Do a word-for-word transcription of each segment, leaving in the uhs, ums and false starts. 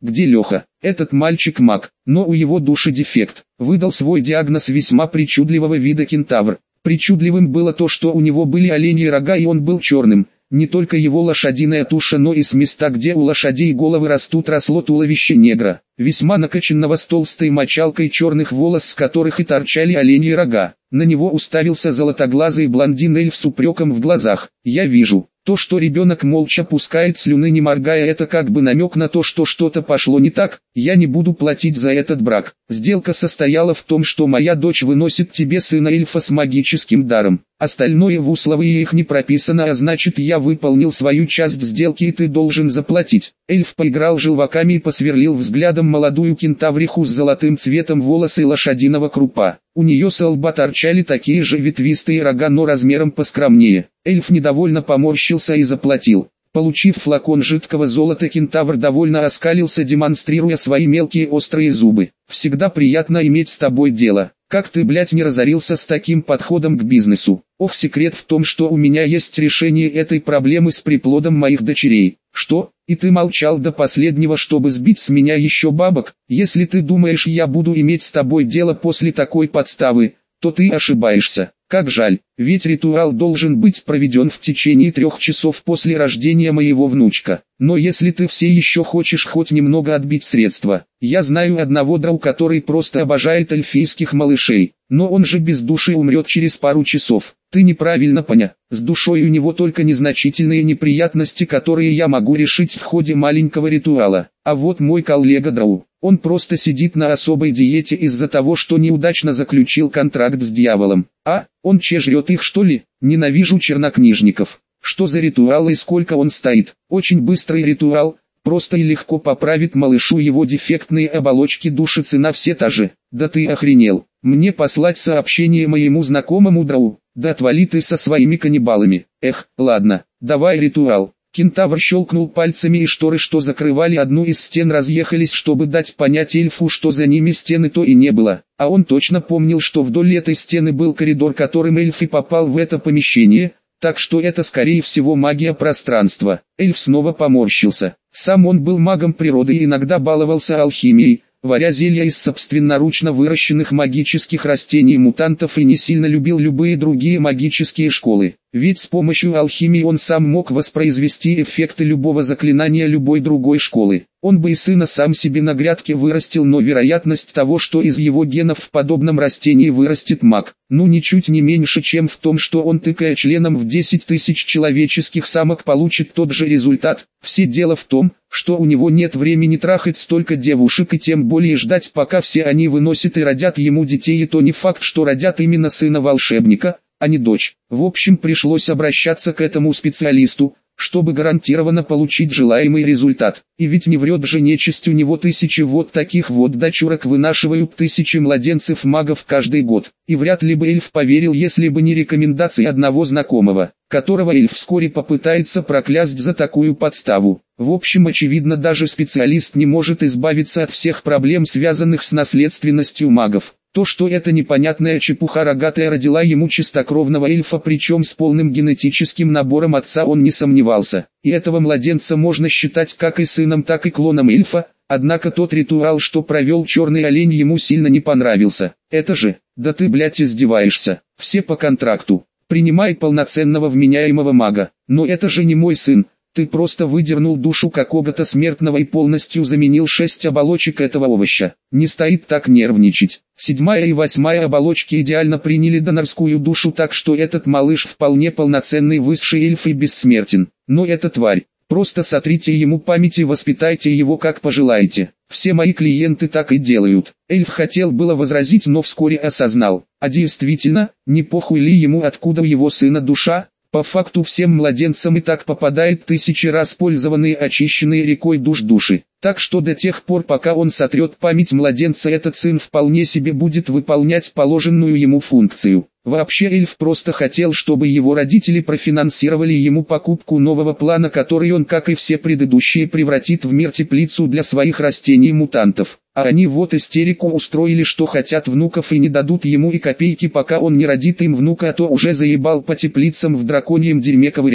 где Леха? Этот мальчик маг, но у его души дефект. Выдал свой диагноз весьма причудливого вида кентавр. Причудливым было то, что у него были оленьи рога и он был черным. Не только его лошадиная туша, но и с места, где у лошадей головы растут, росло туловище негра, весьма накачанного с толстой мочалкой черных волос, с которых и торчали оленьи рога. На него уставился золотоглазый блондин-эльф с упреком в глазах. «Я вижу». То, что ребенок молча пускает слюны не моргая, это как бы намек на то, что что-то пошло не так. Я не буду платить за этот брак. Сделка состояла в том, что моя дочь выносит тебе сына эльфа с магическим даром. Остальное в условии их не прописано, а значит, я выполнил свою часть сделки и ты должен заплатить. Эльф поиграл желваками и посверлил взглядом молодую кентавриху с золотым цветом волос и лошадиного крупа. У нее с лба торчали такие же ветвистые рога, но размером поскромнее. Эльф недовольно поморщился и заплатил. Получив флакон жидкого золота, кентавр довольно оскалился, демонстрируя свои мелкие острые зубы. «Всегда приятно иметь с тобой дело. Как ты, блядь, не разорился с таким подходом к бизнесу? Ох, секрет в том, что у меня есть решение этой проблемы с приплодом моих дочерей». «Что? И ты молчал до последнего, чтобы сбить с меня еще бабок? Если ты думаешь, я буду иметь с тобой дело после такой подставы, то ты ошибаешься. Как жаль, ведь ритуал должен быть проведен в течение трех часов после рождения моего внучка. Но если ты все еще хочешь хоть немного отбить средства, я знаю одного драу, который просто обожает эльфийских малышей, но он же без души умрет через пару часов. Ты неправильно понял, с душой у него только незначительные неприятности, которые я могу решить в ходе маленького ритуала. А вот мой коллега драу, он просто сидит на особой диете из-за того, что неудачно заключил контракт с дьяволом. А, он че, жрет их что ли? Ненавижу чернокнижников. Что за ритуал и сколько он стоит? Очень быстрый ритуал, просто и легко поправит малышу его дефектные оболочки души, цена все та же. Да ты охренел, мне послать сообщение моему знакомому драу? Да отвали ты со своими каннибалами. Эх, ладно, давай ритуал. Кентавр щелкнул пальцами, и шторы, что закрывали одну из стен, разъехались, чтобы дать понять эльфу, что за ними стены то и не было. А он точно помнил, что вдоль этой стены был коридор, которым эльф и попал в это помещение, так что это скорее всего магия пространства. Эльф снова поморщился. Сам он был магом природы и иногда баловался алхимией, варя зелья из собственноручно выращенных магических растений-мутантов, и не сильно любил любые другие магические школы. Ведь с помощью алхимии он сам мог воспроизвести эффекты любого заклинания любой другой школы. Он бы и сына сам себе на грядке вырастил, но вероятность того, что из его генов в подобном растении вырастет маг, ну ничуть не меньше, чем в том, что он, тыкая членом в десять тысяч человеческих самок, получит тот же результат. Все дело в том, что у него нет времени трахать столько девушек и тем более ждать, пока все они выносят и родят ему детей, и то не факт, что родят именно сына волшебника, а не дочь. В общем, пришлось обращаться к этому специалисту, чтобы гарантированно получить желаемый результат. И ведь не врет же нечисть, у него тысячи вот таких вот дочурок вынашивают тысячи младенцев-магов каждый год. И вряд ли бы эльф поверил, если бы не рекомендации одного знакомого, которого эльф вскоре попытается проклясть за такую подставу. В общем, очевидно, даже специалист не может избавиться от всех проблем, связанных с наследственностью магов. То, что эта непонятная чепуха рогатая родила ему чистокровного эльфа, причем с полным генетическим набором отца, он не сомневался. И этого младенца можно считать как и сыном, так и клоном эльфа, однако тот ритуал, что провел черный олень, ему сильно не понравился. Это же, да ты, блядь, издеваешься, все по контракту, принимай полноценного вменяемого мага. Но это же не мой сын. Ты просто выдернул душу какого-то смертного и полностью заменил шесть оболочек этого овоща. Не стоит так нервничать. Седьмая и восьмая оболочки идеально приняли донорскую душу, так что этот малыш вполне полноценный высший эльф и бессмертен. Но эта тварь, просто сотрите ему память и воспитайте его как пожелаете. Все мои клиенты так и делают. Эльф хотел было возразить, но вскоре осознал. А действительно, не похуй ли ему, откуда у его сына душа? По факту всем младенцам и так попадает тысячи раз пользованные очищенные рекой душ души. Так что до тех пор, пока он сотрет память младенца, этот сын вполне себе будет выполнять положенную ему функцию. Вообще эльф просто хотел, чтобы его родители профинансировали ему покупку нового плана, который он, как и все предыдущие, превратит в мир-теплицу для своих растений-мутантов. А они вот истерику устроили, что хотят внуков и не дадут ему и копейки, пока он не родит им внука, а то уже заебал по теплицам в драконьем дерьме ковыряться.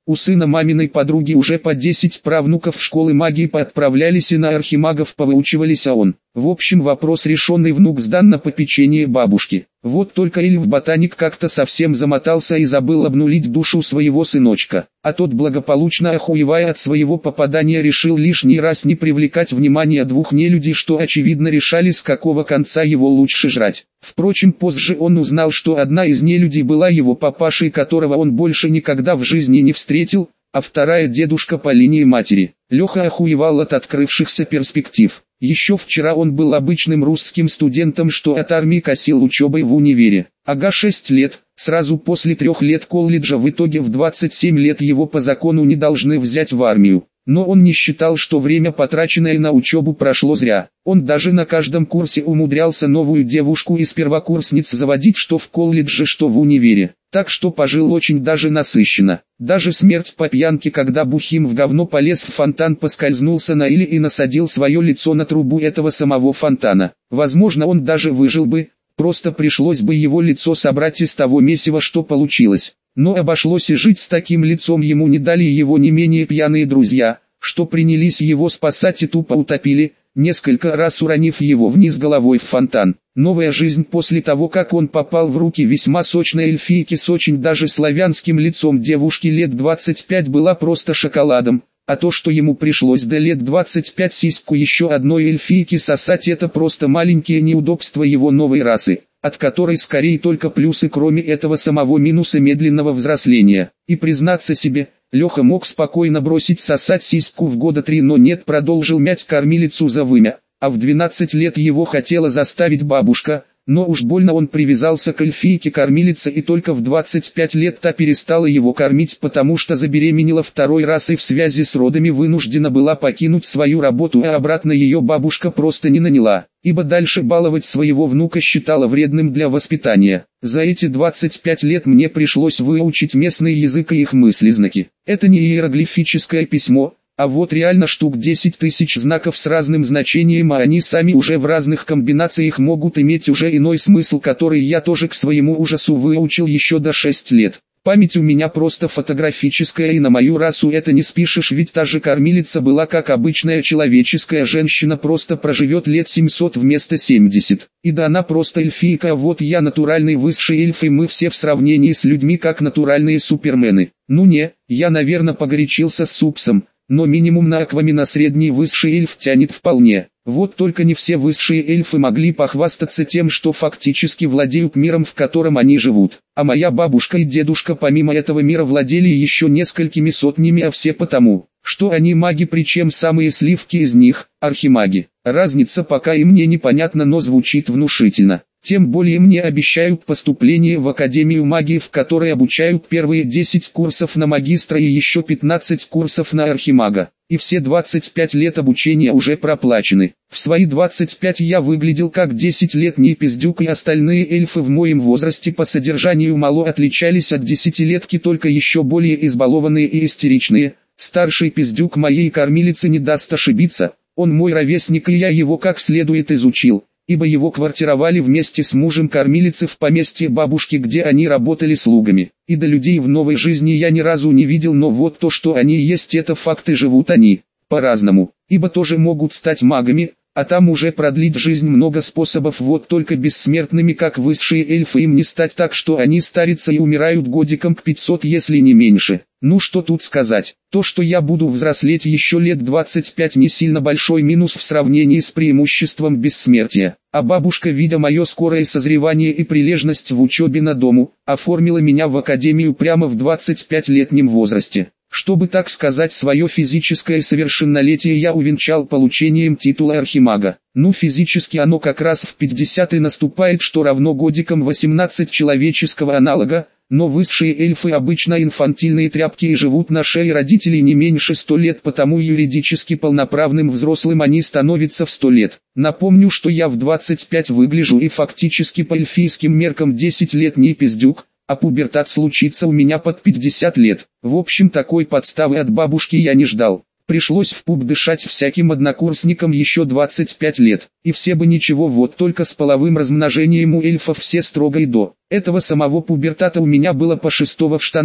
У сына маминой подруги уже по десять правнуков в школы магии поотправлялись и на архимагов повыучивались, а он. В общем, вопрос решенный, внук сдан на попечение бабушки. Вот только эльф-ботаник как-то совсем замотался и забыл обнулить душу своего сыночка. А тот, благополучно охуевая от своего попадания, решил лишний раз не привлекать внимания двух нелюдей, что очевидно решали, с какого конца его лучше жрать. Впрочем, позже он узнал, что одна из нелюдей была его папашей, которого он больше никогда в жизни не встретил, а вторая дедушка по линии матери. Леха охуевал от открывшихся перспектив. Еще вчера он был обычным русским студентом, что от армии косил учебой в универе. Ага, шесть лет, сразу после трех лет колледжа, в итоге в двадцать семь лет его по закону не должны взять в армию. Но он не считал, что время, потраченное на учебу, прошло зря. Он даже на каждом курсе умудрялся новую девушку из первокурсниц заводить, что в колледже, что в универе. Так что пожил очень даже насыщенно. Даже смерть по пьянке, когда бухим в говно полез в фонтан, поскользнулся на иле и насадил свое лицо на трубу этого самого фонтана. Возможно, он даже выжил бы, просто пришлось бы его лицо собрать из того месива, что получилось. Но обошлось, и жить с таким лицом ему не дали его не менее пьяные друзья, что принялись его спасать и тупо утопили, несколько раз уронив его вниз головой в фонтан. Новая жизнь после того, как он попал в руки весьма сочной эльфийки с очень даже славянским лицом девушки лет двадцать пять, была просто шоколадом, а то, что ему пришлось до лет двадцати пяти сиську еще одной эльфийки сосать, это просто маленькие неудобства его новой расы, от которой скорее только плюсы, кроме этого самого минуса медленного взросления. И признаться себе, Леха мог спокойно бросить сосать сиську в года три, но нет, продолжил мять кормилицу за вымя, а в двенадцать лет его хотела заставить бабушка, но уж больно он привязался к эльфийке-кормилице, и только в двадцать пять лет та перестала его кормить, потому что забеременела второй раз и в связи с родами вынуждена была покинуть свою работу, а обратно ее бабушка просто не наняла, ибо дальше баловать своего внука считала вредным для воспитания. За эти двадцать пять лет мне пришлось выучить местный язык и их мыслезнаки. Это не иероглифическое письмо, а вот реально штук десять тысяч знаков с разным значением, а они сами уже в разных комбинациях могут иметь уже иной смысл, который я тоже к своему ужасу выучил еще до шести лет. Память у меня просто фотографическая, и на мою расу это не спишешь, ведь та же кормилица была как обычная человеческая женщина, просто проживет лет семьсот вместо семидесяти. И да, она просто эльфийка, а вот я натуральный высший эльф, и мы все в сравнении с людьми как натуральные супермены. Ну не, я наверное погорячился с супсом, но минимум на Аквамена средний высший эльф тянет вполне. Вот только не все высшие эльфы могли похвастаться тем, что фактически владеют миром, в котором они живут. А моя бабушка и дедушка помимо этого мира владели еще несколькими сотнями, а все потому, что они маги, причем самые сливки из них – архимаги. Разница пока и мне непонятна, но звучит внушительно. Тем более мне обещают поступление в Академию магии, в которой обучают первые десять курсов на магистра и еще пятнадцать курсов на архимага. И все двадцать пять лет обучения уже проплачены. В свои двадцать пять я выглядел как десятилетний пиздюк, и остальные эльфы в моем возрасте по содержанию мало отличались от десятилетки, только еще более избалованные и истеричные. Старший пиздюк моей кормилицы не даст ошибиться, он мой ровесник, и я его как следует изучил, ибо его квартировали вместе с мужем кормилицы в поместье бабушки, где они работали слугами. И до людей в новой жизни я ни разу не видел, но вот то, что они есть, это факт, и живут они по-разному, ибо тоже могут стать магами, а там уже продлить жизнь много способов, вот только бессмертными, как высшие эльфы, им не стать, так что они старятся и умирают годиком к пятисот, если не меньше. Ну что тут сказать, то что я буду взрослеть еще лет двадцать пять, не сильно большой минус в сравнении с преимуществом бессмертия. А бабушка, видя мое скорое созревание и прилежность в учебе на дому, оформила меня в академию прямо в двадцатипятилетнем возрасте. Чтобы, так сказать, свое физическое совершеннолетие я увенчал получением титула архимага. Ну, физически оно как раз в пятьдесят и наступает, что равно годикам восемнадцать человеческого аналога, но высшие эльфы обычно инфантильные тряпки и живут на шее родителей не меньше ста лет, потому юридически полноправным взрослым они становятся в сто лет. Напомню, что я в двадцать пять выгляжу и фактически по эльфийским меркам десятилетний пиздюк, а пубертат случится у меня под пятьдесят лет. В общем, такой подставы от бабушки я не ждал. Пришлось в пуб дышать всяким однокурсникам еще двадцать пять лет. И все бы ничего, вот только с половым размножением у эльфов все строго, и до этого самого пубертата у меня было по шестого в штанах,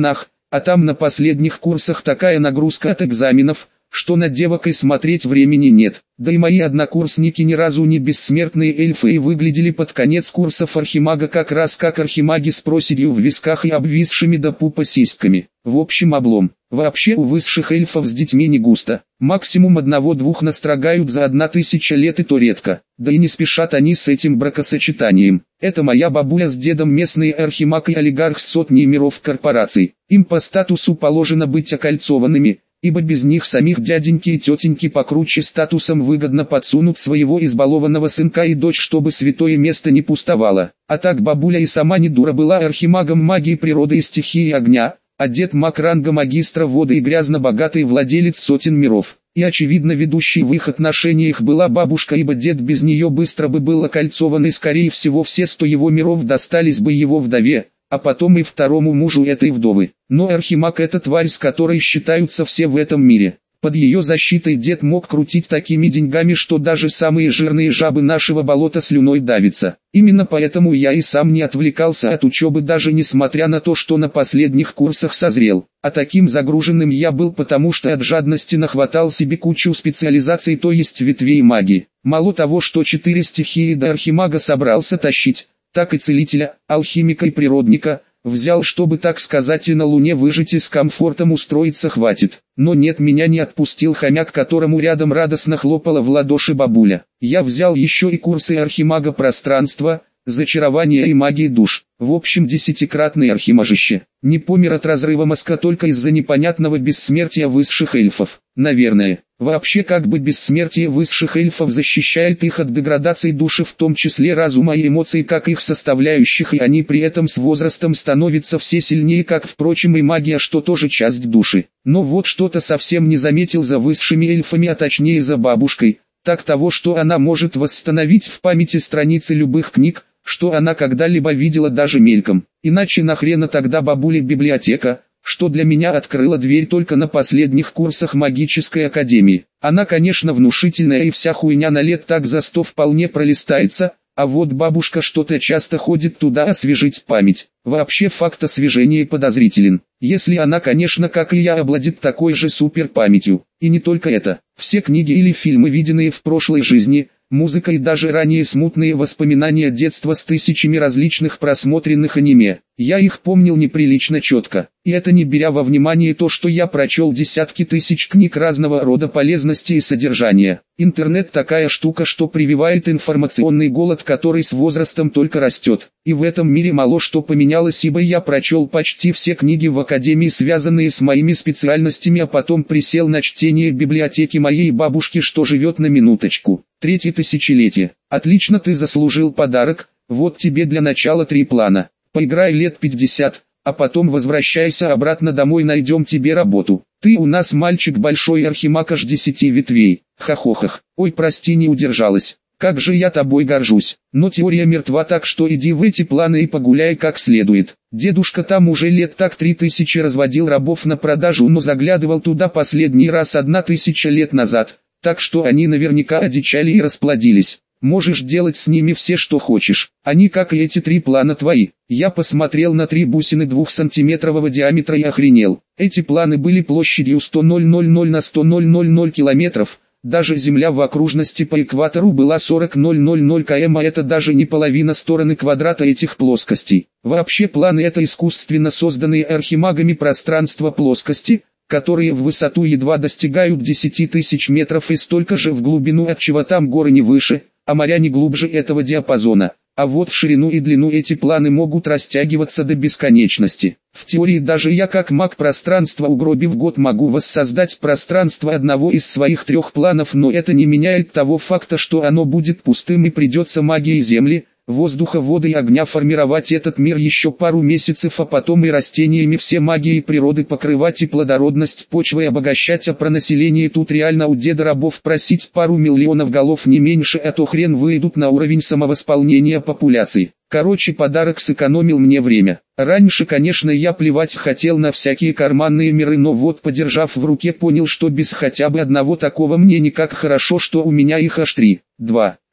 а там на последних курсах такая нагрузка от экзаменов, что на девок и смотреть времени нет. Да и мои однокурсники ни разу не бессмертные эльфы и выглядели под конец курсов архимага как раз как архимаги с проседью в висках и обвисшими до пупа сиськами. В общем облом. Вообще у высших эльфов с детьми не густо. Максимум одного-двух настрогают за одна тысяча лет и то редко. Да и не спешат они с этим бракосочетанием. Это моя бабуля с дедом местные архимаг и олигарх с сотней миров корпораций. Им по статусу положено быть окольцованными, ибо без них самих дяденьки и тетеньки покруче статусом выгодно подсунут своего избалованного сынка и дочь, чтобы святое место не пустовало. А так бабуля и сама не дура, была архимагом магии природы и стихии огня, а дед маг ранга магистра воды и грязно богатый владелец сотен миров. И очевидно ведущей в их отношениях была бабушка, ибо дед без нее быстро бы был окольцован и скорее всего все сто его миров достались бы его вдове, а потом и второму мужу этой вдовы. Но архимаг — это тварь, с которой считаются все в этом мире. Под ее защитой дед мог крутить такими деньгами, что даже самые жирные жабы нашего болота слюной давятся. Именно поэтому я и сам не отвлекался от учебы, даже несмотря на то, что на последних курсах созрел. А таким загруженным я был, потому что от жадности нахватал себе кучу специализаций, то есть ветвей магии. Мало того, что четыре стихии до архимага собрался тащить, так и целителя, алхимика и природника взял, чтобы, так сказать, и на Луне выжить и с комфортом устроиться хватит. Но нет, меня не отпустил хомяк, которому рядом радостно хлопала в ладоши бабуля. Я взял еще и курсы архимага пространства, зачарования и магии душ. В общем, десятикратное архимажище. Не помер от разрыва мозга только из-за непонятного бессмертия высших эльфов. Наверное. Вообще, как бы бессмертие высших эльфов защищает их от деградации души, в том числе разума и эмоций, как их составляющих, и они при этом с возрастом становятся все сильнее, как, впрочем, и магия, что тоже часть души. Но вот что-то совсем не заметил за высшими эльфами, а точнее за бабушкой, так того, что она может восстановить в памяти страницы любых книг, что она когда-либо видела даже мельком. Иначе нахрена тогда бабуле библиотека, что для меня открыла дверь только на последних курсах магической академии. Она, конечно, внушительная, и вся хуйня на лет так за сто вполне пролистается, а вот бабушка что-то часто ходит туда освежить память. Вообще факт освежения подозрителен, если она, конечно, как и я, обладает такой же суперпамятью. И не только это. Все книги или фильмы, виденные в прошлой жизни, музыка и даже ранее смутные воспоминания детства с тысячами различных просмотренных аниме. Я их помнил неприлично четко. И это не беря во внимание то, что я прочел десятки тысяч книг разного рода полезности и содержания. Интернет такая штука, что прививает информационный голод, который с возрастом только растет. И в этом мире мало что поменялось, ибо я прочел почти все книги в академии, связанные с моими специальностями, а потом присел на чтение библиотеки моей бабушки, что живет на минуточку. Третье тысячелетие. Отлично, ты заслужил подарок, вот тебе для начала три плана. Поиграй лет пятьдесят, а потом возвращайся обратно домой, найдем тебе работу. Ты у нас мальчик большой, архимаг аж десяти ветвей. Хохохах. Ой, прости, не удержалась. Как же я тобой горжусь. Но теория мертва, так что иди в эти планы и погуляй как следует. Дедушка там уже лет так три тысячи разводил рабов на продажу, но заглядывал туда последний раз одна тысяча лет назад. Так что они наверняка одичали и расплодились. Можешь делать с ними все, что хочешь. Они, как и эти три плана, твои. Я посмотрел на три бусины двухсантиметрового диаметра и охренел. Эти планы были площадью сто тысяч на сто тысяч километров. Даже Земля в окружности по экватору была сорок тысяч километров, а это даже не половина стороны квадрата этих плоскостей. Вообще планы — это искусственно созданные архимагами пространства плоскости, которые в высоту едва достигают десяти тысяч метров и столько же в глубину, отчего там горы не выше, а моря не глубже этого диапазона. А вот в ширину и длину эти планы могут растягиваться до бесконечности. В теории даже я, как маг пространства, угробив год, могу воссоздать пространство одного из своих трех планов, но это не меняет того факта, что оно будет пустым и придется магией земли, воздуха, воды и огня формировать этот мир еще пару месяцев, а потом и растениями все магии природы покрывать и плодородность почвы обогащать, а про население тут реально у деда рабов просить пару миллионов голов не меньше, а то хрен выйдут на уровень самовосполнения популяции. Короче, подарок сэкономил мне время. Раньше, конечно, я плевать хотел на всякие карманные миры, но вот, подержав в руке, понял, что без хотя бы одного такого мне никак. Хорошо, что у меня их аж три. два.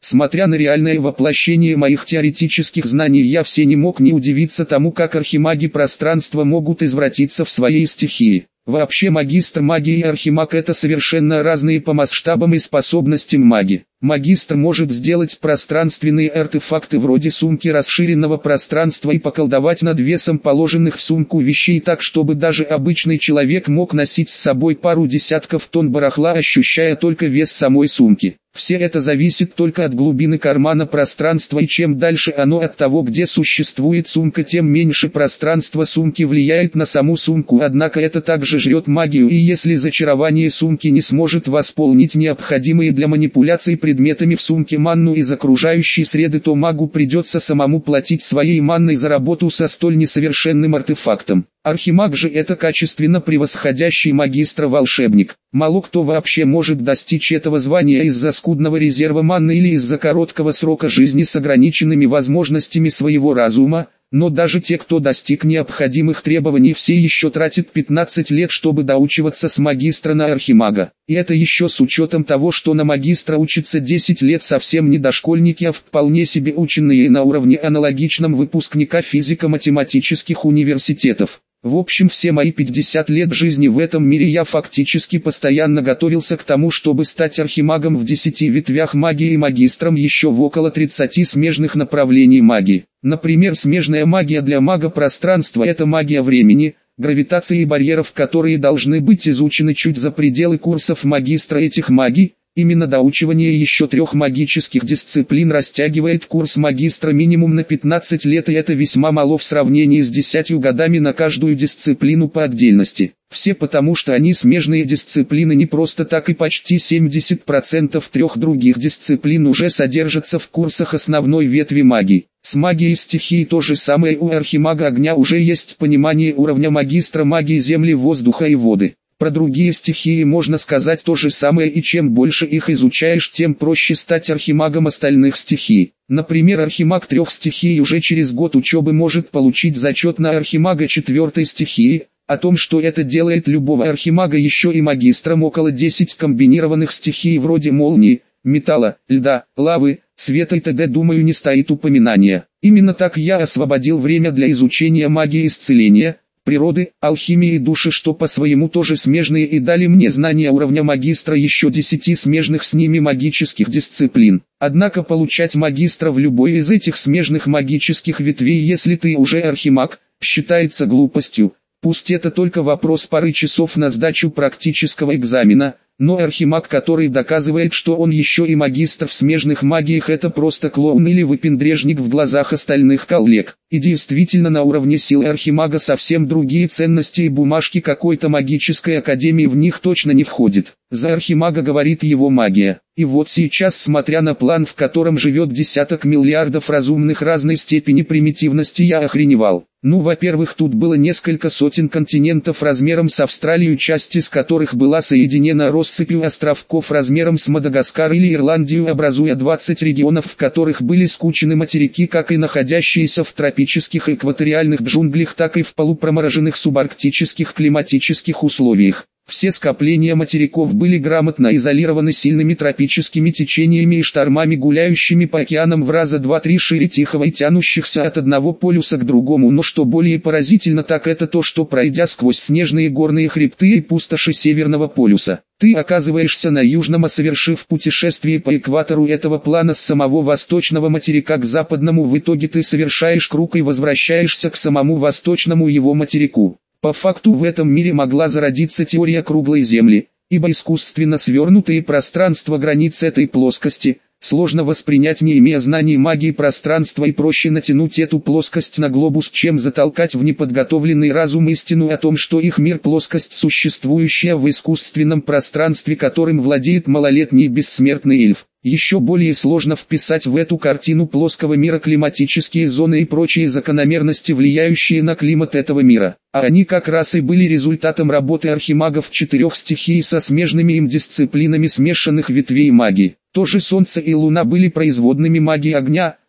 Смотря на реальное воплощение моих теоретических знаний, я все не мог не удивиться тому, как архимаги пространства могут извратиться в своей стихии. Вообще магистр магии и архимаг — это совершенно разные по масштабам и способностям маги. Магистр может сделать пространственные артефакты вроде сумки расширенного пространства и поколдовать над весом положенных в сумку вещей так, чтобы даже обычный человек мог носить с собой пару десятков тонн барахла, ощущая только вес самой сумки. Все это зависит только от глубины кармана пространства, и чем дальше оно от того, где существует сумка, тем меньше пространство сумки влияет на саму сумку. Однако это также жрет магию, и если зачарование сумки не сможет восполнить необходимые для манипуляций предметами в сумке манну из окружающей среды, то магу придется самому платить своей манной за работу со столь несовершенным артефактом. Архимаг же — это качественно превосходящий магистра волшебник. Мало кто вообще может достичь этого звания из-за скудного резерва манны или из-за короткого срока жизни с ограниченными возможностями своего разума, но даже те, кто достиг необходимых требований, все еще тратят пятнадцать лет, чтобы доучиваться с магистра на архимага. И это еще с учетом того, что на магистра учатся десять лет совсем не дошкольники, а вполне себе ученые на уровне аналогичном выпускника физико-математических университетов. В общем, все мои пятьдесят лет жизни в этом мире я фактически постоянно готовился к тому, чтобы стать архимагом в десяти ветвях магии и магистром еще в около тридцати смежных направлений магии. Например, смежная магия для мага пространства — это магия времени, гравитации и барьеров, которые должны быть изучены чуть за пределы курсов магистра этих магий. Именно доучивание еще трех магических дисциплин растягивает курс магистра минимум на пятнадцать лет, и это весьма мало в сравнении с десятью годами на каждую дисциплину по отдельности. Все потому, что они смежные дисциплины не просто так, и почти семьдесят процентов трех других дисциплин уже содержатся в курсах основной ветви магии. С магией стихии то же самое, у архимага огня уже есть понимание уровня магистра магии земли, воздуха и воды. Про другие стихии можно сказать то же самое, и чем больше их изучаешь, тем проще стать архимагом остальных стихий. Например, архимаг трех стихий уже через год учебы может получить зачет на архимага четвертой стихии. О том, что это делает любого архимага еще и магистром, около десяти комбинированных стихий вроде молнии, металла, льда, лавы, света и т.д. думаю, не стоит упоминания. Именно так я освободил время для изучения магии исцеления, природы, алхимии и души, что по своему тоже смежные, и дали мне знания уровня магистра еще десяти смежных с ними магических дисциплин. Однако получать магистра в любой из этих смежных магических ветвей, если ты уже архимаг, считается глупостью. Пусть это только вопрос пары часов на сдачу практического экзамена, но архимаг, который доказывает, что он еще и магистр в смежных магиях, это просто клоун или выпендрежник в глазах остальных коллег. И действительно, на уровне силы архимага совсем другие ценности, и бумажки какой-то магической академии в них точно не входит. За архимага говорит его магия. И вот сейчас, смотря на план, в котором живет десяток миллиардов разумных разной степени примитивности, я охреневал. Ну, во-первых, тут было несколько сотен континентов размером с Австралию, часть из которых была соединена россыпью островков размером с Мадагаскар или Ирландию, образуя двадцать регионов, в которых были скучены материки, как и находящиеся в тропических и экваториальных джунглях, так и в полупромороженных субарктических климатических условиях. Все скопления материков были грамотно изолированы сильными тропическими течениями и штормами, гуляющими по океанам в раза два-три шире Тихого и тянущихся от одного полюса к другому. Но что более поразительно, так это то, что, пройдя сквозь снежные горные хребты и пустоши Северного полюса, ты оказываешься на южном, а совершив путешествие по экватору этого плана с самого восточного материка к западному, в итоге ты совершаешь круг и возвращаешься к самому восточному его материку. По факту в этом мире могла зародиться теория круглой Земли, ибо искусственно свернутые пространства границ этой плоскости сложно воспринять, не имея знаний магии пространства, и проще натянуть эту плоскость на глобус, чем затолкать в неподготовленный разум истину о том, что их мир — плоскость, существующая в искусственном пространстве, которым владеет малолетний бессмертный эльф. Еще более сложно вписать в эту картину плоского мира климатические зоны и прочие закономерности, влияющие на климат этого мира. А они как раз и были результатом работы архимагов четырех стихий со смежными им дисциплинами смешанных ветвей магии. Тоже Солнце и Луна были производными магии огня,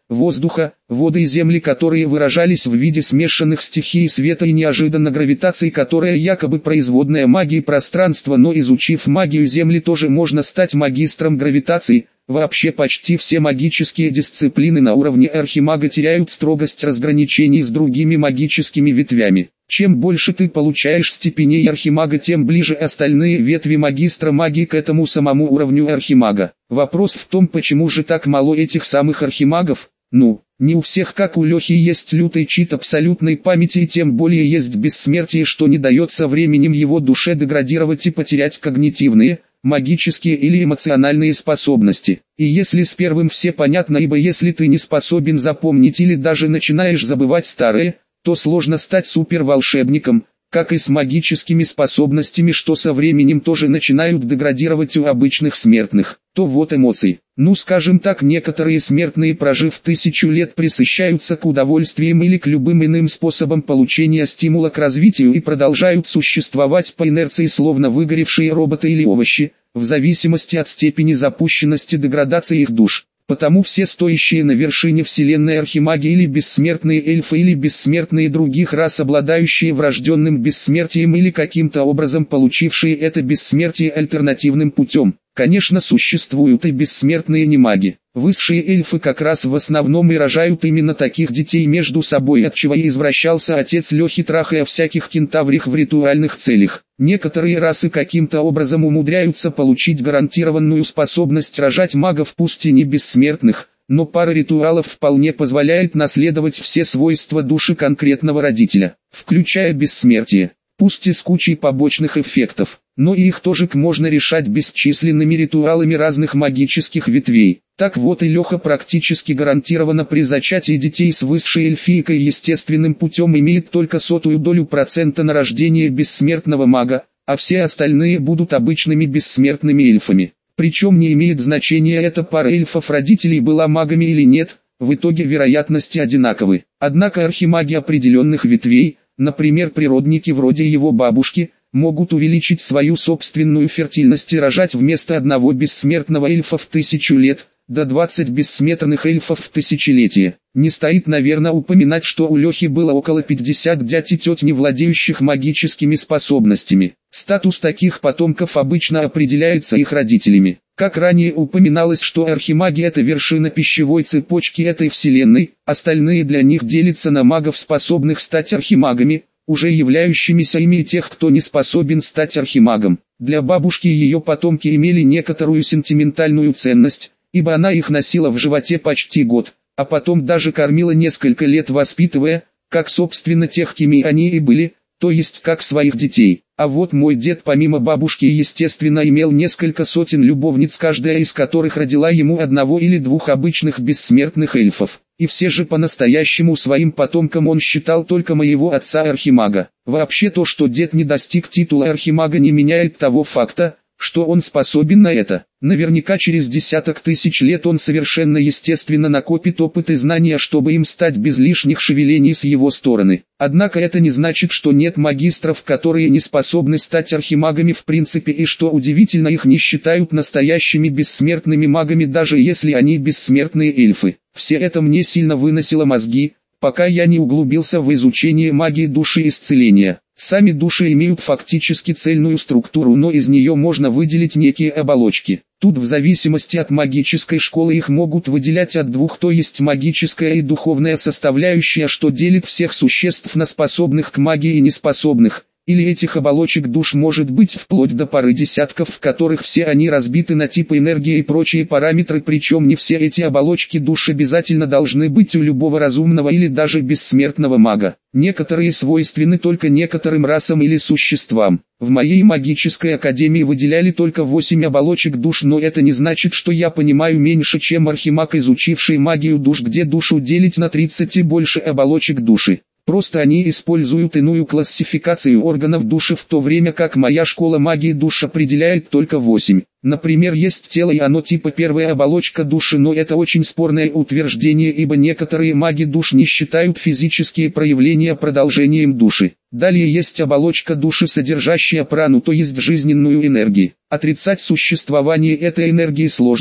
воздуха, воды и земли, которые выражались в виде смешанных стихий света и неожиданно гравитации, которая якобы производная магии пространства, но изучив магию Земли тоже можно стать магистром гравитации. Вообще почти все магические дисциплины на уровне архимага теряют строгость разграничений с другими магическими ветвями. Чем больше ты получаешь степеней архимага, тем ближе остальные ветви магистра магии к этому самому уровню архимага. Вопрос в том, почему же так мало этих самых архимагов? Ну, не у всех, как у Лехи, есть лютый чит абсолютной памяти, и тем более есть бессмертие, что не дает со временем его душе деградировать и потерять когнитивные, магические или эмоциональные способности. И если с первым все понятно, ибо если ты не способен запомнить или даже начинаешь забывать старые, то сложно стать суперволшебником, как и с магическими способностями, что со временем тоже начинают деградировать у обычных смертных. То вот эмоции. Ну скажем так, некоторые смертные, прожив тысячу лет, присыщаются к удовольствиям или к любым иным способам получения стимула к развитию и продолжают существовать по инерции, словно выгоревшие роботы или овощи, в зависимости от степени запущенности деградации их душ. Потому все стоящие на вершине вселенной архимаги или бессмертные эльфы или бессмертные других рас, обладающие врожденным бессмертием или каким-то образом получившие это бессмертие альтернативным путем. Конечно, существуют и бессмертные немаги. Высшие эльфы как раз в основном и рожают именно таких детей между собой, отчего и извращался отец Лехи, трахая всяких кентаврих в ритуальных целях. Некоторые расы каким-то образом умудряются получить гарантированную способность рожать магов, пусть и не бессмертных, но пара ритуалов вполне позволяет наследовать все свойства души конкретного родителя, включая бессмертие, пусть и с кучей побочных эффектов, но и их тоже можно решать бесчисленными ритуалами разных магических ветвей. Так вот и Леха практически гарантированно при зачатии детей с высшей эльфийкой естественным путем имеет только сотую долю процента на рождение бессмертного мага, а все остальные будут обычными бессмертными эльфами. Причем не имеет значения, эта пара эльфов-родителей была магами или нет, в итоге вероятности одинаковы. Однако архимаги определенных ветвей, например природники вроде его бабушки, могут увеличить свою собственную фертильность и рожать вместо одного бессмертного эльфа в тысячу лет, до двадцати бессмертных эльфов в тысячелетие. Не стоит, наверное, упоминать, что у Лехи было около пятидесяти дядь и тет, не владеющих магическими способностями. Статус таких потомков обычно определяется их родителями. Как ранее упоминалось, что архимаги — это вершина пищевой цепочки этой вселенной, остальные для них делятся на магов, способных стать архимагами, уже являющимися ими, и тех, кто не способен стать архимагом. Для бабушки ее потомки имели некоторую сентиментальную ценность, ибо она их носила в животе почти год, а потом даже кормила несколько лет, воспитывая, как собственно тех, кем они и были, то есть как своих детей. А вот мой дед помимо бабушки естественно имел несколько сотен любовниц, каждая из которых родила ему одного или двух обычных бессмертных эльфов. И все же по-настоящему своим потомком он считал только моего отца архимага. Вообще то, что дед не достиг титула архимага, не меняет того факта, что он способен на это. Наверняка через десяток тысяч лет он совершенно естественно накопит опыт и знания, чтобы им стать без лишних шевелений с его стороны. Однако это не значит, что нет магистров, которые не способны стать архимагами в принципе, и что удивительно, их не считают настоящими бессмертными магами, даже если они бессмертные эльфы. Все это мне сильно выносило мозги, пока я не углубился в изучение магии души и исцеления. Сами души имеют фактически цельную структуру, но из нее можно выделить некие оболочки. Тут в зависимости от магической школы их могут выделять от двух, то есть магическая и духовная составляющая, что делит всех существ на способных к магии и неспособных. Или этих оболочек душ может быть вплоть до пары десятков, в которых все они разбиты на типы энергии и прочие параметры, причем не все эти оболочки душ обязательно должны быть у любого разумного или даже бессмертного мага. Некоторые свойственны только некоторым расам или существам. В моей магической академии выделяли только восемь оболочек душ, но это не значит, что я понимаю меньше, чем архимаг, изучивший магию душ, где душу делить на тридцать и больше оболочек души. Просто они используют иную классификацию органов души, в то время как моя школа магии душ определяет только восемь. Например, есть тело, и оно типа первая оболочка души, но это очень спорное утверждение, ибо некоторые маги душ не считают физические проявления продолжением души. Далее есть оболочка души, содержащая прану, то есть жизненную энергию. Отрицать существование этой энергии сложно,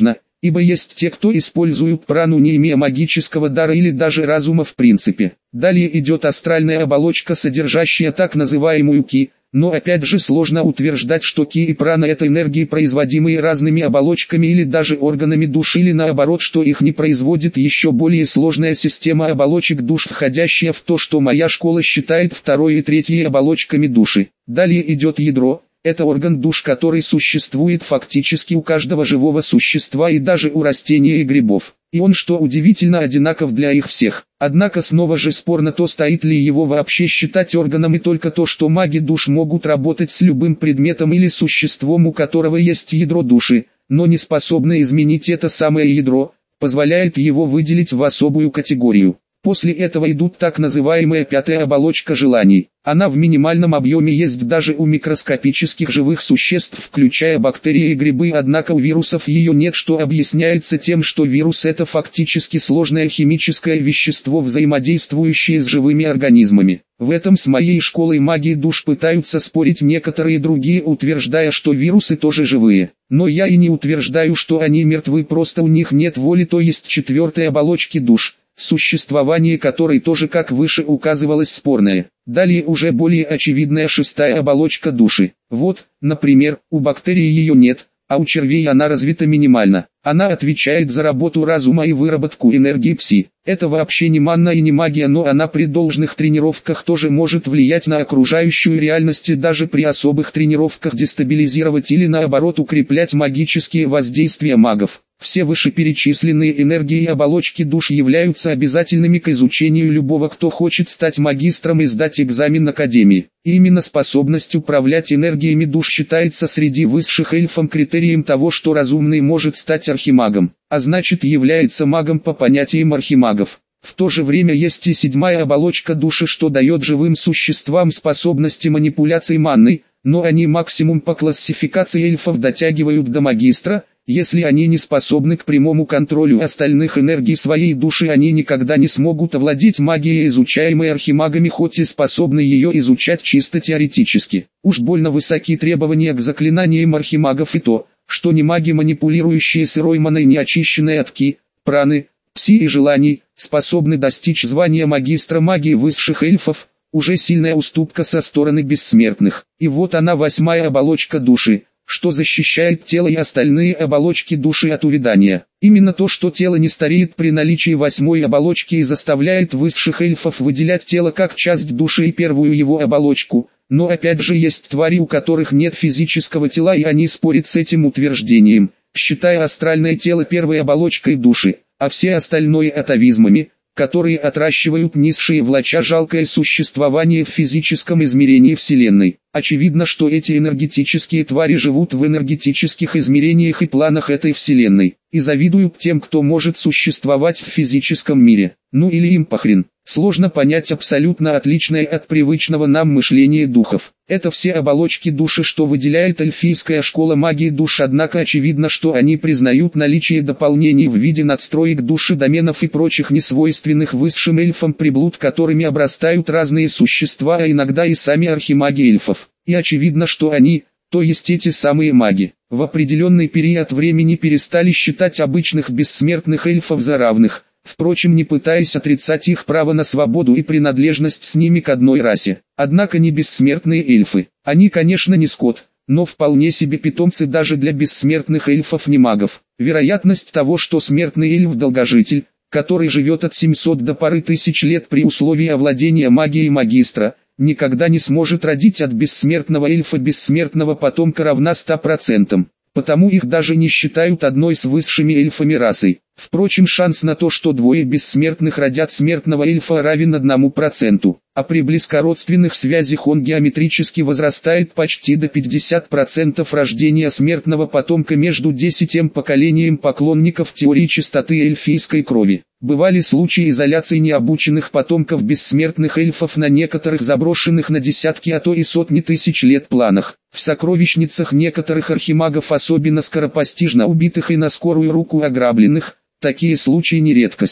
ибо есть те, кто используют прану, не имея магического дара или даже разума в принципе. Далее идет астральная оболочка, содержащая так называемую ки, но опять же сложно утверждать, что ки и прана это энергии, производимые разными оболочками или даже органами души, или наоборот, что их не производит еще более сложная система оболочек душ, входящая в то, что моя школа считает второй и третьей оболочками души. Далее идет ядро. Это орган душ, который существует фактически у каждого живого существа и даже у растений и грибов. И он, что удивительно, одинаков для их всех. Однако снова же спорно то, стоит ли его вообще считать органом, и только то, что маги душ могут работать с любым предметом или существом, у которого есть ядро души, но не способны изменить это самое ядро, позволяет его выделить в особую категорию. После этого идут так называемая пятая оболочка желаний. Она в минимальном объеме есть даже у микроскопических живых существ, включая бактерии и грибы, однако у вирусов ее нет, что объясняется тем, что вирус это фактически сложное химическое вещество, взаимодействующее с живыми организмами. В этом с моей школой магии душ пытаются спорить некоторые другие, утверждая, что вирусы тоже живые. Но я и не утверждаю, что они мертвы, просто у них нет воли, то есть четвертой оболочки душ, существование которой тоже, как выше указывалось, спорное. Далее уже более очевидная шестая оболочка души. Вот, например, у бактерий ее нет, а у червей она развита минимально. Она отвечает за работу разума и выработку энергии пси. Это вообще не манна и не магия, но она при должных тренировках тоже может влиять на окружающую реальность и даже при особых тренировках дестабилизировать или наоборот укреплять магические воздействия магов. Все вышеперечисленные энергии и оболочки душ являются обязательными к изучению любого, кто хочет стать магистром и сдать экзамен Академии. И именно способность управлять энергиями душ считается среди высших эльфов критерием того, что разумный может стать архимагом, а значит является магом по понятиям архимагов. В то же время есть и седьмая оболочка души, что дает живым существам способности манипуляций манной, но они максимум по классификации эльфов дотягивают до магистра. Если они не способны к прямому контролю остальных энергий своей души, они никогда не смогут овладеть магией, изучаемой архимагами, хоть и способны ее изучать чисто теоретически. Уж больно высоки требования к заклинаниям архимагов, и то, что не маги, манипулирующие сырой маной, не очищенной от ки, праны, пси и желаний, способны достичь звания магистра магии высших эльфов, уже сильная уступка со стороны бессмертных. И вот она, восьмая оболочка души, что защищает тело и остальные оболочки души от увядания. Именно то, что тело не стареет при наличии восьмой оболочки, и заставляет высших эльфов выделять тело как часть души и первую его оболочку. Но опять же есть твари, у которых нет физического тела, и они спорят с этим утверждением, считая астральное тело первой оболочкой души, а все остальное атовизмами, которые отращивают низшие, влача жалкое существование в физическом измерении Вселенной. Очевидно, что эти энергетические твари живут в энергетических измерениях и планах этой Вселенной, и завидуют тем, кто может существовать в физическом мире. Ну или им похрен. Сложно понять абсолютно отличное от привычного нам мышления духов. Это все оболочки души, что выделяет эльфийская школа магии душ, однако очевидно, что они признают наличие дополнений в виде надстроек души, доменов и прочих несвойственных высшим эльфам приблуд, которыми обрастают разные существа, а иногда и сами архимаги эльфов. И очевидно, что они, то есть эти самые маги, в определенный период времени перестали считать обычных бессмертных эльфов за равных, впрочем, не пытаясь отрицать их право на свободу и принадлежность с ними к одной расе. Однако не бессмертные эльфы. Они, конечно, не скот, но вполне себе питомцы даже для бессмертных эльфов не магов. Вероятность того, что смертный эльф-долгожитель, который живет от семисот до пары тысяч лет при условии овладения магией магистра, никогда не сможет родить от бессмертного эльфа бессмертного потомка, равна ста процентам. Потому их даже не считают одной с высшими эльфами расой. Впрочем, шанс на то, что двое бессмертных родят смертного эльфа, равен одному проценту, а при близкородственных связях он геометрически возрастает почти до пятидесяти процентов рождения смертного потомка между десятым поколением поклонников теории чистоты эльфийской крови. Бывали случаи изоляции необученных потомков бессмертных эльфов на некоторых заброшенных на десятки, а то и сотни тысяч лет планах. В сокровищницах некоторых архимагов, особенно скоропостижно убитых и на скорую руку ограбленных, такие случаи не редкость.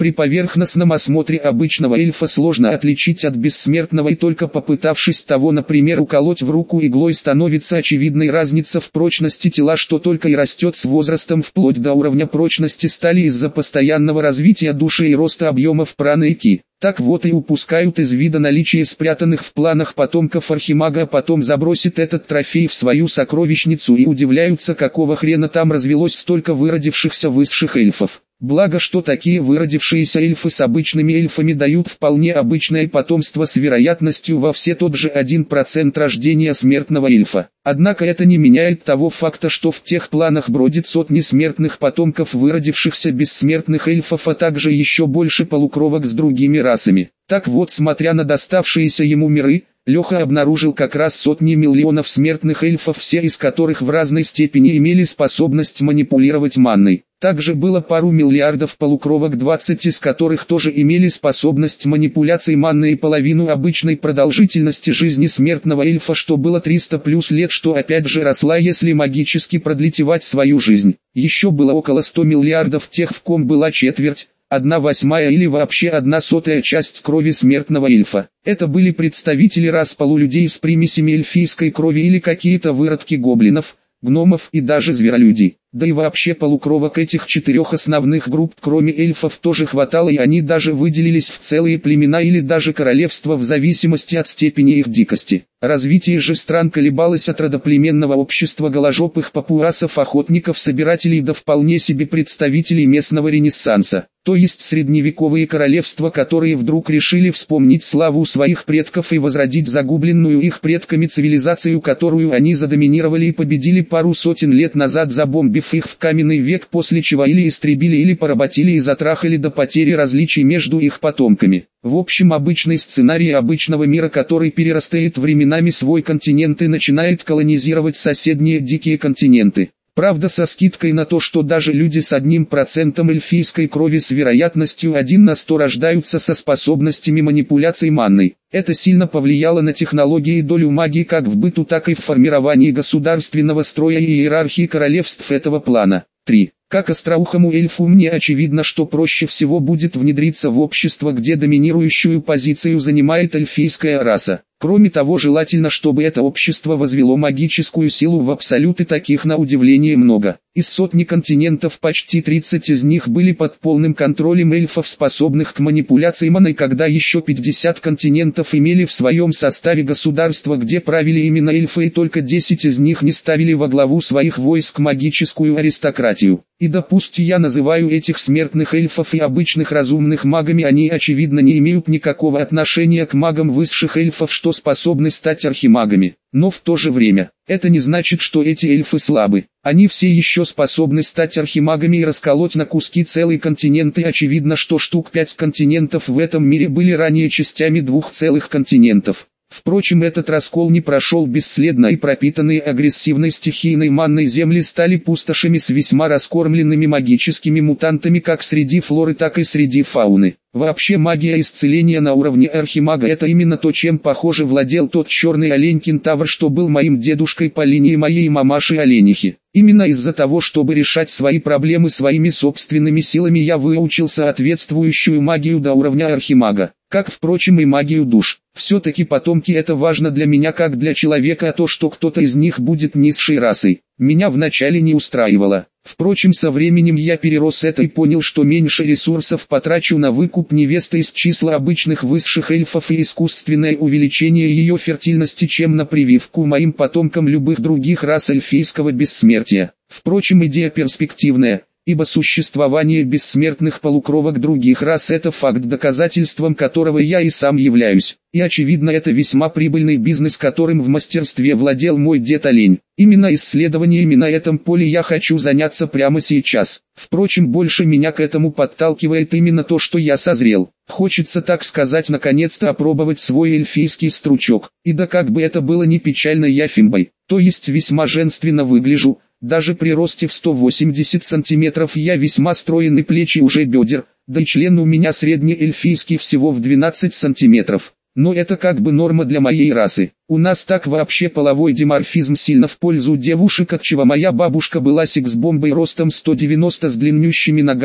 При поверхностном осмотре обычного эльфа сложно отличить от бессмертного, и только попытавшись того, например, уколоть в руку иглой, становится очевидной разница в прочности тела, что только и растет с возрастом вплоть до уровня прочности стали из-за постоянного развития души и роста объемов праны и ки. Так вот и упускают из вида наличие спрятанных в планах потомков Архимага, а потом забросит этот трофей в свою сокровищницу и удивляются, какого хрена там развелось столько выродившихся высших эльфов. Благо, что такие выродившиеся эльфы с обычными эльфами дают вполне обычное потомство с вероятностью во все тот же один процент рождения смертного эльфа. Однако это не меняет того факта, что в тех планах бродит сотни смертных потомков выродившихся бессмертных эльфов, а также еще больше полукровок с другими расами. Так вот, смотря на доставшиеся ему миры, Леха обнаружил как раз сотни миллионов смертных эльфов, все из которых в разной степени имели способность манипулировать манной. Также было пару миллиардов полукровок, двадцать из которых тоже имели способность манипуляции манной и половину обычной продолжительности жизни смертного эльфа, что было триста плюс лет, что опять же росла, если магически продлитевать свою жизнь. Еще было около ста миллиардов тех, в ком была четверть, одна восьмая или вообще одна сотая часть крови смертного эльфа. Это были представители рас полулюдей с примесями эльфийской крови или какие-то выродки гоблинов, гномов и даже зверолюдей. Да и вообще полукровок этих четырех основных групп кроме эльфов тоже хватало, и они даже выделились в целые племена или даже королевства в зависимости от степени их дикости. Развитие же стран колебалось от родоплеменного общества голожопых папуасов, охотников, собирателей до вполне себе представителей местного ренессанса. То есть средневековые королевства, которые вдруг решили вспомнить славу своих предков и возродить загубленную их предками цивилизацию, которую они задоминировали и победили пару сотен лет назад, забомбив их в каменный век, после чего или истребили, или поработили и затрахали до потери различий между их потомками. В общем, обычный сценарий обычного мира, который перерастает временами свой континент и начинает колонизировать соседние дикие континенты. Правда, со скидкой на то, что даже люди с одним процентом эльфийской крови с вероятностью один на сто рождаются со способностями манипуляций манной. Это сильно повлияло на технологии и долю магии как в быту, так и в формировании государственного строя и иерархии королевств этого плана. три. Как остроухому эльфу мне очевидно, что проще всего будет внедриться в общество, где доминирующую позицию занимает эльфийская раса. Кроме того, желательно, чтобы это общество возвело магическую силу в абсолют, и таких на удивление много. Из сотни континентов почти тридцать из них были под полным контролем эльфов, способных к манипуляции маной, когда еще пятьдесят континентов имели в своем составе государства, где правили именно эльфы, и только десять из них не ставили во главу своих войск магическую аристократию. И допустим, я называю этих смертных эльфов и обычных разумных магами, они очевидно не имеют никакого отношения к магам высших эльфов, что способны стать архимагами. Но в то же время, это не значит, что эти эльфы слабы. Они все еще способны стать архимагами и расколоть на куски целый континент, и очевидно, что штук пять континентов в этом мире были ранее частями двух целых континентов. Впрочем, этот раскол не прошел бесследно, и пропитанные агрессивной стихийной манной земли стали пустошами с весьма раскормленными магическими мутантами как среди флоры, так и среди фауны. Вообще, магия исцеления на уровне архимага — это именно то, чем, похоже, владел тот черный олень-кентавр, что был моим дедушкой по линии моей мамаши-оленихи. Именно из-за того, чтобы решать свои проблемы своими собственными силами, я выучил соответствующую магию до уровня архимага, как, впрочем, и магию душ. Все-таки потомки — это важно для меня как для человека, а то, что кто-то из них будет низшей расой, меня вначале не устраивало. Впрочем, со временем я перерос это и понял, что меньше ресурсов потрачу на выкуп невесты из числа обычных высших эльфов и искусственное увеличение ее фертильности, чем на прививку моим потомкам любых других рас эльфийского бессмертия. Впрочем, идея перспективная, ибо существование бессмертных полукровок других рас — это факт, доказательством которого я и сам являюсь. И очевидно, это весьма прибыльный бизнес, которым в мастерстве владел мой дед-олень. Именно исследованиями на этом поле я хочу заняться прямо сейчас. Впрочем, больше меня к этому подталкивает именно то, что я созрел. Хочется, так сказать, наконец-то опробовать свой эльфийский стручок. И да как бы это было не печально, я фимбой, то есть весьма женственно выгляжу. Даже при росте в сто восемьдесят сантиметров я весьма стройный, плечи уже бедер, да и член у меня среднеэльфийский всего в двенадцать сантиметров. Но это как бы норма для моей расы. У нас так вообще половой диморфизм сильно в пользу девушек, отчего моя бабушка была секс-бомбой ростом сто девяносто с длиннющими ногами,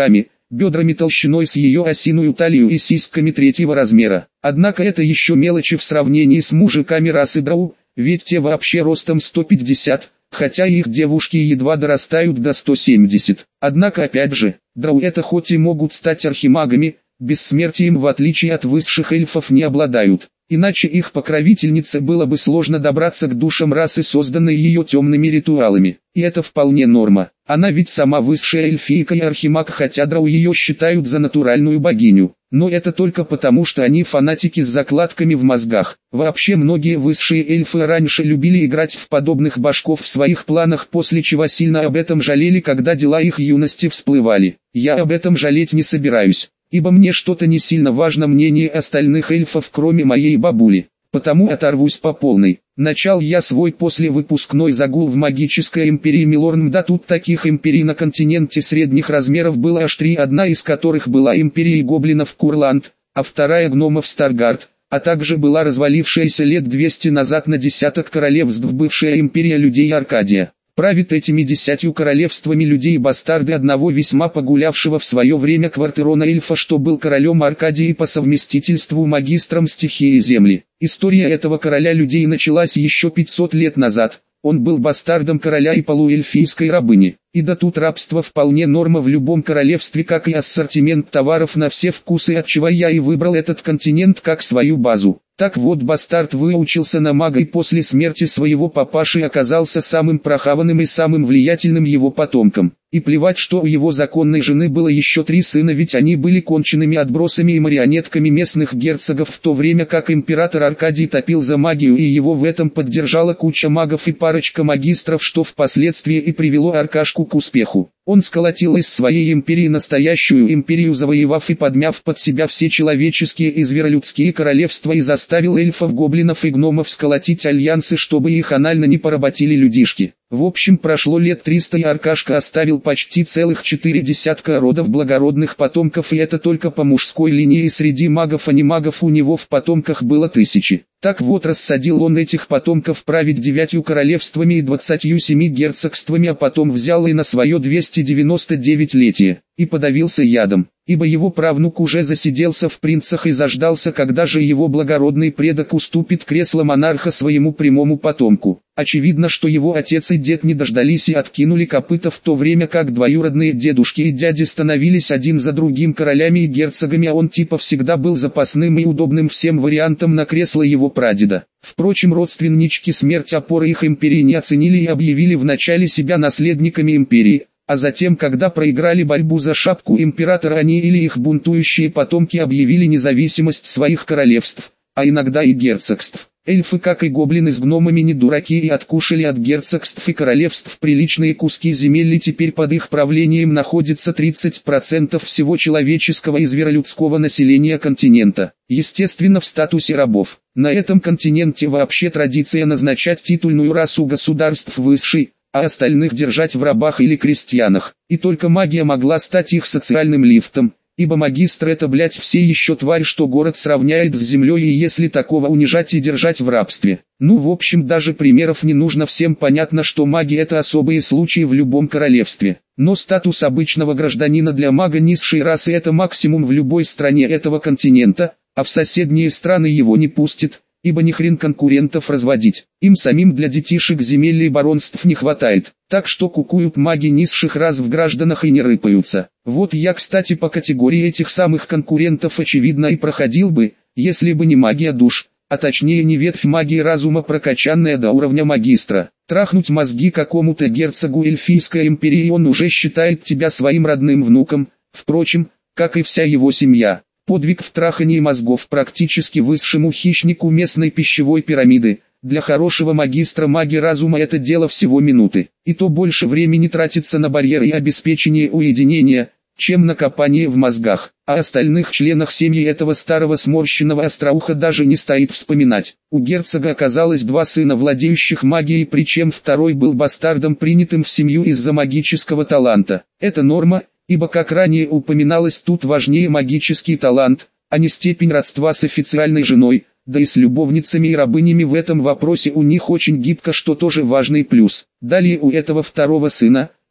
бедрами толщиной с ее осиную талию и сиськами третьего размера. Однако это еще мелочи в сравнении с мужиками расы драу, ведь те вообще ростом сто пятьдесят, хотя их девушки едва дорастают до ста семидесяти. Однако опять же, драу это хоть и могут стать архимагами, бессмертием в отличие от высших эльфов не обладают. Иначе их покровительнице было бы сложно добраться к душам расы, созданной ее темными ритуалами. И это вполне норма. Она ведь сама высшая эльфийка и архимаг, хотя драу ее считают за натуральную богиню. Но это только потому, что они фанатики с закладками в мозгах. Вообще многие высшие эльфы раньше любили играть в подобных башков в своих планах, после чего сильно об этом жалели, когда дела их юности всплывали. Я об этом жалеть не собираюсь, ибо мне что-то не сильно важно мнение остальных эльфов, кроме моей бабули. Потому оторвусь по полной. Начал я свой послевыпускной загул в магической империи Милорн. Да тут таких империй на континенте средних размеров было аж три, одна из которых была империей гоблинов Курланд, а вторая гномов Старгард, а также была развалившаяся лет двести назад на десяток королевств бывшая империя людей Аркадия. Правит этими десятью королевствами людей бастарды одного весьма погулявшего в свое время Квартерона эльфа, что был королем Аркадии и по совместительству магистром стихии земли. История этого короля людей началась еще пятьсот лет назад. Он был бастардом короля и полуэльфийской рабыни. И да тут рабство вполне норма в любом королевстве, как и ассортимент товаров на все вкусы, отчего я и выбрал этот континент как свою базу. Так вот, бастард выучился на мага и после смерти своего папаши оказался самым прохаванным и самым влиятельным его потомком. И плевать, что у его законной жены было еще три сына, ведь они были конченными отбросами и марионетками местных герцогов, в то время как император Аркадий топил за магию, и его в этом поддержала куча магов и парочка магистров, что впоследствии и привело Аркашку к успеху. Он сколотил из своей империи настоящую империю, завоевав и подмяв под себя все человеческие и зверолюдские королевства, и заставил эльфов, гоблинов и гномов сколотить альянсы, чтобы их анально не поработили людишки. В общем, прошло лет триста, и Аркашка оставил почти целых четыре десятка родов благородных потомков, и это только по мужской линии, и среди магов, а не магов у него в потомках было тысячи. Так вот, рассадил он этих потомков править девятью королевствами и двадцатью семи герцогствами, а потом взял и на свое двести девяносто девятилетие, и подавился ядом, ибо его правнук уже засиделся в принцах и заждался, когда же его благородный предок уступит кресло монарха своему прямому потомку. Очевидно, что его отец и дед не дождались и откинули копыта, в то время как двоюродные дедушки и дяди становились один за другим королями и герцогами, а он типа всегда был запасным и удобным всем вариантом на кресло его прадеда. Впрочем, родственнички смерть опоры их империи не оценили и объявили вначале себя наследниками империи, а затем, когда проиграли борьбу за шапку императора, они или их бунтующие потомки объявили независимость своих королевств, а иногда и герцогств. Эльфы, как и гоблины с гномами, не дураки и откушали от герцогств и королевств приличные куски земель, и теперь под их правлением находится тридцать процентов всего человеческого и зверолюдского населения континента. Естественно, в статусе рабов. На этом континенте вообще традиция назначать титульную расу государств высшей, а остальных держать в рабах или крестьянах. И только магия могла стать их социальным лифтом. Ибо магистр — это, блять, все еще тварь, что город сравняет с землей, и если такого унижать и держать в рабстве. Ну, в общем, даже примеров не нужно, всем понятно, что маги — это особые случаи в любом королевстве. Но статус обычного гражданина для мага низшей расы — это максимум в любой стране этого континента, а в соседние страны его не пустят, ибо ни хрен конкурентов разводить. Им самим для детишек земель и баронств не хватает, так что кукуют маги низших рас в гражданах и не рыпаются. Вот я, кстати, по категории этих самых конкурентов очевидно и проходил бы, если бы не магия душ, а точнее не ветвь магии разума, прокачанная до уровня магистра. Трахнуть мозги какому-то герцогу эльфийской империи, он уже считает тебя своим родным внуком, впрочем, как и вся его семья. Подвиг в трахании мозгов практически высшему хищнику местной пищевой пирамиды. Для хорошего магистра магии разума это дело всего минуты. И то больше времени тратится на барьер и обеспечение уединения, чем на копание в мозгах. А остальных членах семьи этого старого сморщенного остроуха даже не стоит вспоминать. У герцога оказалось два сына, владеющих магией, причем второй был бастардом, принятым в семью из-за магического таланта. Это норма. Ибо, как ранее упоминалось, тут важнее магический талант, а не степень родства с официальной женой, да и с любовницами и рабынями в этом вопросе у них очень гибко, что тоже важный плюс. Далее у этого второго сына,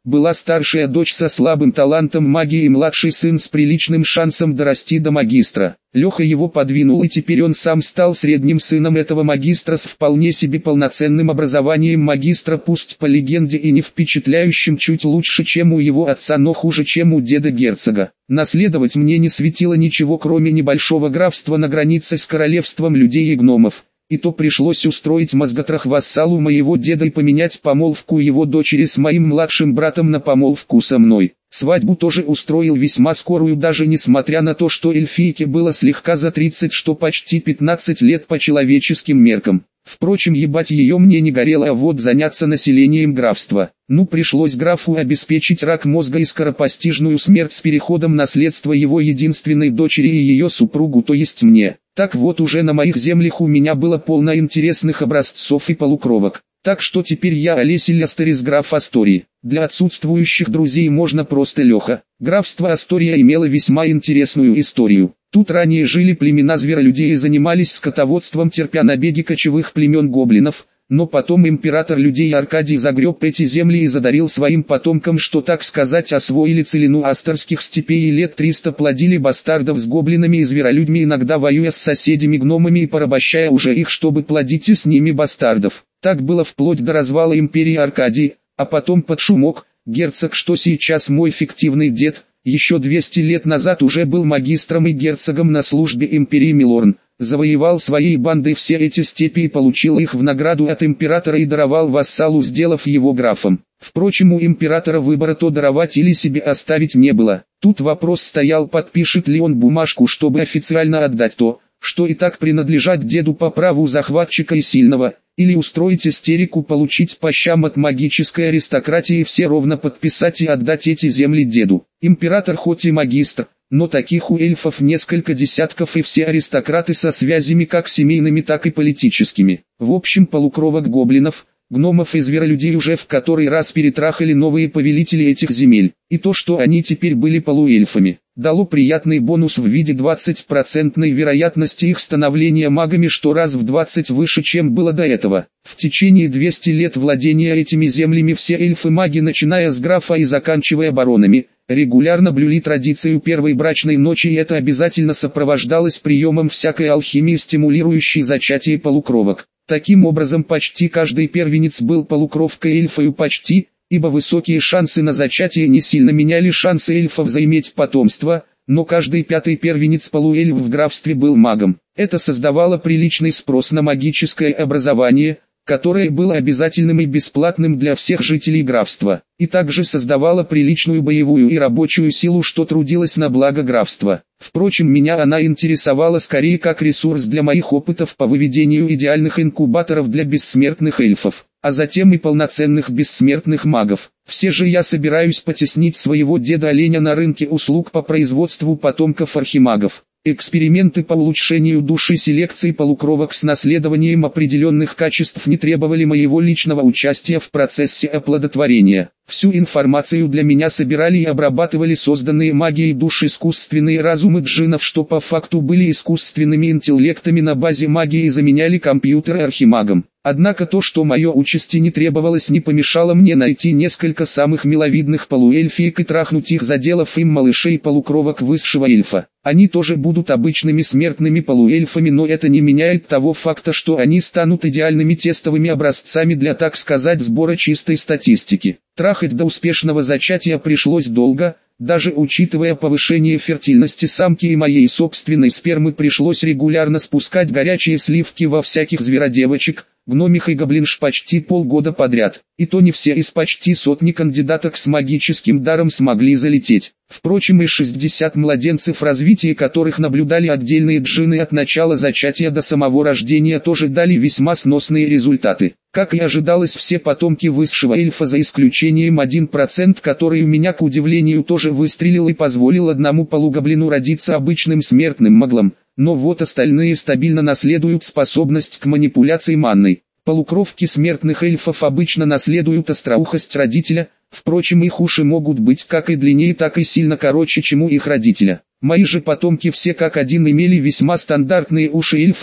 была старшая дочь со слабым талантом магии и младший сын с приличным шансом дорасти до магистра. Леха его подвинул, и теперь он сам стал средним сыном этого магистра с вполне себе полноценным образованием магистра, пусть по легенде и не впечатляющим, чуть лучше, чем у его отца, но хуже, чем у деда герцога. Наследовать мне не светило ничего, кроме небольшого графства на границе с королевством людей и гномов. И то пришлось устроить мозготрах вассалу моего деда и поменять помолвку его дочери с моим младшим братом на помолвку со мной. Свадьбу тоже устроил весьма скорую, даже несмотря на то, что эльфийке было слегка за тридцать, что почти пятнадцать лет по человеческим меркам. Впрочем, ебать ее мне не горело, а вот заняться населением графства. Ну, пришлось графу обеспечить рак мозга и скоропостижную смерть с переходом наследства его единственной дочери и ее супругу, то есть мне. Так вот, уже на моих землях у меня было полно интересных образцов и полукровок. Так что теперь я Олесиль Астерис, граф Астории. Для отсутствующих друзей можно просто Леха. Графство Астория имело весьма интересную историю. Тут ранее жили племена зверолюдей и занимались скотоводством, терпя набеги кочевых племен гоблинов. Но потом император людей Аркадий загреб эти земли и задарил своим потомкам, что так сказать освоили целину астерских степей и лет триста плодили бастардов с гоблинами и зверолюдьми, иногда воюя с соседями-гномами и порабощая уже их, чтобы плодить и с ними бастардов. Так было вплоть до развала империи Аркадий, а потом под шумок, герцог, что сейчас мой фиктивный дед, еще двести лет назад уже был магистром и герцогом на службе империи Милорн. Завоевал своей бандой все эти степи и получил их в награду от императора и даровал вассалу, сделав его графом. Впрочем, у императора выбора то даровать или себе оставить не было. Тут вопрос стоял, подпишет ли он бумажку, чтобы официально отдать то, что и так принадлежат деду по праву захватчика и сильного, или устроить истерику, получить по щам от магической аристократии и все ровно подписать и отдать эти земли деду. Император хоть и магистр, но таких у эльфов несколько десятков, и все аристократы со связями как семейными, так и политическими. В общем, полукровок гоблинов, гномов и зверолюдей уже в который раз перетрахали новые повелители этих земель. И то, что они теперь были полуэльфами, дало приятный бонус в виде двадцатипроцентной вероятности их становления магами, что раз в двадцать выше, чем было до этого. В течение двухсот лет владения этими землями все эльфы-маги, начиная с графа и заканчивая баронами, регулярно блюли традицию первой брачной ночи, и это обязательно сопровождалось приемом всякой алхимии, стимулирующей зачатие полукровок. Таким образом, почти каждый первенец был полукровкой эльфою, почти, ибо высокие шансы на зачатие не сильно меняли шансы эльфов заиметь потомство, но каждый пятый первенец полуэльф в графстве был магом. Это создавало приличный спрос на магическое образование, которое было обязательным и бесплатным для всех жителей графства, и также создавала приличную боевую и рабочую силу, что трудилась на благо графства. Впрочем, меня она интересовала скорее как ресурс для моих опытов по выведению идеальных инкубаторов для бессмертных эльфов, а затем и полноценных бессмертных магов. Все же я собираюсь потеснить своего деда-оленя на рынке услуг по производству потомков архимагов. Эксперименты по улучшению души селекции полукровок с наследованием определенных качеств не требовали моего личного участия в процессе оплодотворения. Всю информацию для меня собирали и обрабатывали созданные магией душ искусственные разумы джиннов, что по факту были искусственными интеллектами на базе магии и заменяли компьютеры архимагам. Однако то, что мое участие не требовалось, не помешало мне найти несколько самых миловидных полуэльфиек и трахнуть их, заделав им малышей полукровок высшего эльфа. Они тоже будут обычными смертными полуэльфами, но это не меняет того факта, что они станут идеальными тестовыми образцами для, так сказать, сбора чистой статистики. Трахать до успешного зачатия пришлось долго, даже учитывая повышение фертильности самки и моей собственной спермы, пришлось регулярно спускать горячие сливки во всяких зверодевочек, гномих и гоблинш почти полгода подряд. И то не все из почти сотни кандидаток с магическим даром смогли залететь. Впрочем, и шестьдесят младенцев, развитие которых наблюдали отдельные джинны от начала зачатия до самого рождения, тоже дали весьма сносные результаты. Как и ожидалось, все потомки высшего эльфа, за исключением один процент, который у меня, к удивлению, тоже выстрелил и позволил одному полугоблину родиться обычным смертным маглом, но вот остальные стабильно наследуют способность к манипуляции манной. Полукровки смертных эльфов обычно наследуют остроухость родителя, впрочем, их уши могут быть как и длиннее, так и сильно короче, чем у их родителя. Мои же потомки все как один имели весьма стандартные уши эльфа,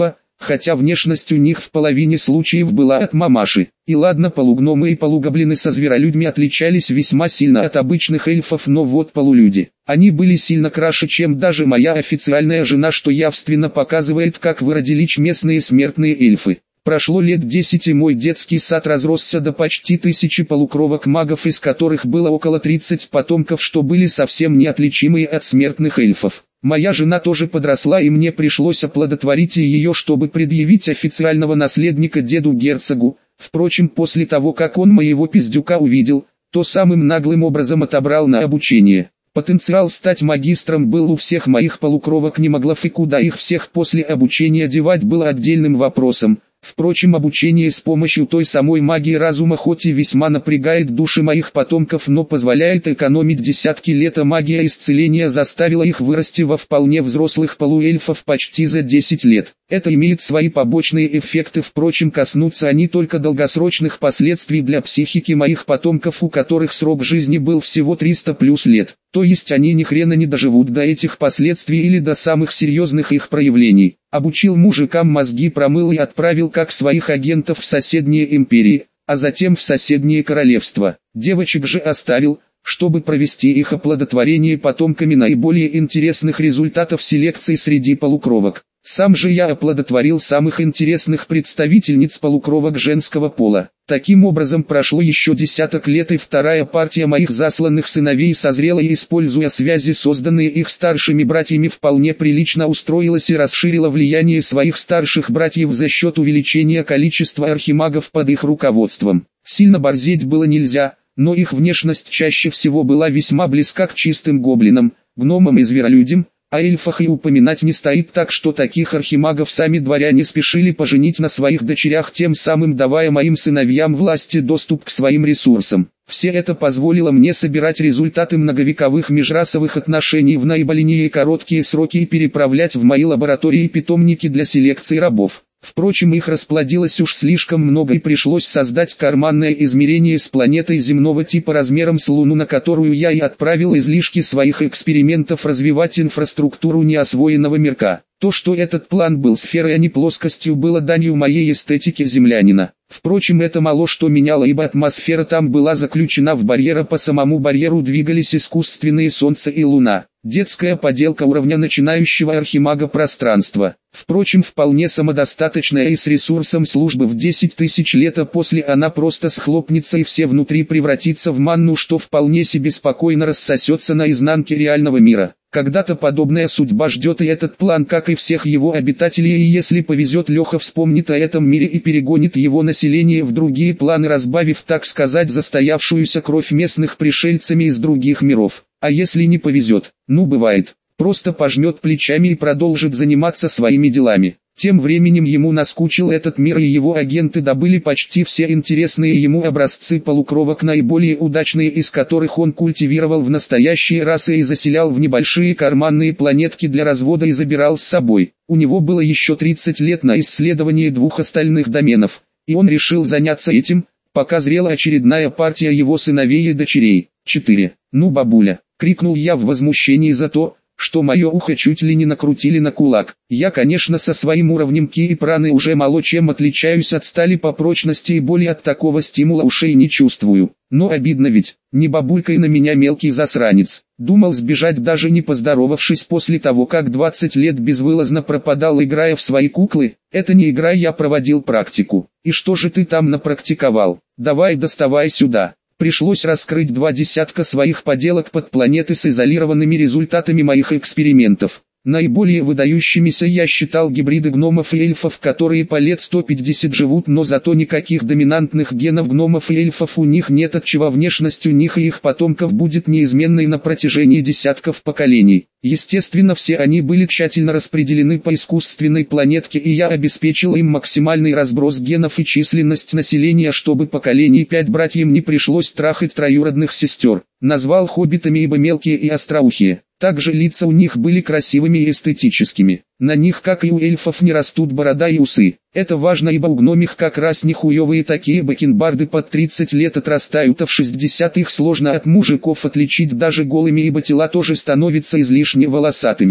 хотя внешность у них в половине случаев была от мамаши. И ладно, полугномы и полугоблины со зверолюдьми отличались весьма сильно от обычных эльфов, но вот полулюди. Они были сильно краше, чем даже моя официальная жена, что явственно показывает, как выродились местные смертные эльфы. Прошло лет десять, и мой детский сад разросся до почти тысячи полукровок магов, из которых было около тридцати потомков, что были совсем неотличимые от смертных эльфов. Моя жена тоже подросла, и мне пришлось оплодотворить ее, чтобы предъявить официального наследника деду-герцогу. Впрочем, после того, как он моего пиздюка увидел, то самым наглым образом отобрал на обучение. Потенциал стать магистром был у всех моих полукровок немоглов, и куда их всех после обучения девать было отдельным вопросом. Впрочем, обучение с помощью той самой магии разума хоть и весьма напрягает души моих потомков, но позволяет экономить десятки лет, а магия исцеления заставила их вырасти во вполне взрослых полуэльфов почти за десять лет. Это имеет свои побочные эффекты, впрочем, коснутся они только долгосрочных последствий для психики моих потомков, у которых срок жизни был всего триста плюс лет. То есть они ни хрена не доживут до этих последствий или до самых серьезных их проявлений. Обучил мужикам мозги, промыл и отправил как своих агентов в соседние империи, а затем в соседние королевства. Девочек же оставил, чтобы провести их оплодотворение потомками наиболее интересных результатов селекции среди полукровок. Сам же я оплодотворил самых интересных представительниц полукровок женского пола. Таким образом прошло еще десяток лет, и вторая партия моих засланных сыновей созрела и, используя связи, созданные их старшими братьями, вполне прилично устроилась и расширила влияние своих старших братьев за счет увеличения количества архимагов под их руководством. Сильно борзеть было нельзя, но их внешность чаще всего была весьма близка к чистым гоблинам, гномам и зверолюдям. О эльфах и упоминать не стоит, так что таких архимагов сами дворяне спешили поженить на своих дочерях, тем самым давая моим сыновьям власти доступ к своим ресурсам. Все это позволило мне собирать результаты многовековых межрасовых отношений в наиболее короткие сроки и переправлять в мои лаборатории питомники для селекции рабов. Впрочем, их расплодилось уж слишком много, и пришлось создать карманное измерение с планетой земного типа размером с Луну, на которую я и отправил излишки своих экспериментов развивать инфраструктуру неосвоенного мирка. То, что этот план был сферой, а не плоскостью, было данью моей эстетике землянина. Впрочем, это мало что меняло, ибо атмосфера там была заключена в барьер, а по самому барьеру двигались искусственные Солнце и Луна. Детская поделка уровня начинающего архимага пространства. Впрочем, вполне самодостаточная и с ресурсом службы в десять тысяч лет, а после она просто схлопнется и все внутри превратится в манну, что вполне себе спокойно рассосется на изнанке реального мира. Когда-то подобная судьба ждет и этот план, как и всех его обитателей, и если повезет, Леха вспомнит о этом мире и перегонит его население в другие планы, разбавив, так сказать, застоявшуюся кровь местных пришельцами из других миров. А если не повезет, ну бывает, просто пожмет плечами и продолжит заниматься своими делами. Тем временем ему наскучил этот мир, и его агенты добыли почти все интересные ему образцы полукровок, наиболее удачные из которых он культивировал в настоящие расы и заселял в небольшие карманные планетки для развода и забирал с собой. У него было еще тридцать лет на исследование двух остальных доменов, и он решил заняться этим, пока зрела очередная партия его сыновей и дочерей. четыре. «Ну, бабуля!» — крикнул я в возмущении за то, что мое ухо чуть ли не накрутили на кулак. Я, конечно, со своим уровнем ки и праны уже мало чем отличаюсь от стали по прочности, и боли от такого стимула ушей не чувствую. Но обидно ведь, не бабулькой на меня мелкий засранец. Думал сбежать, даже не поздоровавшись, после того, как двадцать лет безвылазно пропадал, играя в свои куклы. Это не игра, я проводил практику. И что же ты там напрактиковал? Давай доставай сюда. Пришлось раскрыть два десятка своих поделок под планеты с изолированными результатами моих экспериментов. Наиболее выдающимися я считал гибриды гномов и эльфов, которые по лет сто пятьдесят живут, но зато никаких доминантных генов гномов и эльфов у них нет, отчего внешность у них и их потомков будет неизменной на протяжении десятков поколений. Естественно, все они были тщательно распределены по искусственной планетке, и я обеспечил им максимальный разброс генов и численность населения, чтобы поколений пять братьям не пришлось трахать троюродных сестер. Назвал хоббитами, ибо мелкие и остроухие. Также лица у них были красивыми и эстетическими. На них, как и у эльфов, не растут борода и усы. Это важно, ибо у гномих как раз нехуевые такие бакенбарды под тридцать лет отрастают, а в шестьдесят их сложно от мужиков отличить даже голыми, ибо тела тоже становятся излишне волосатыми.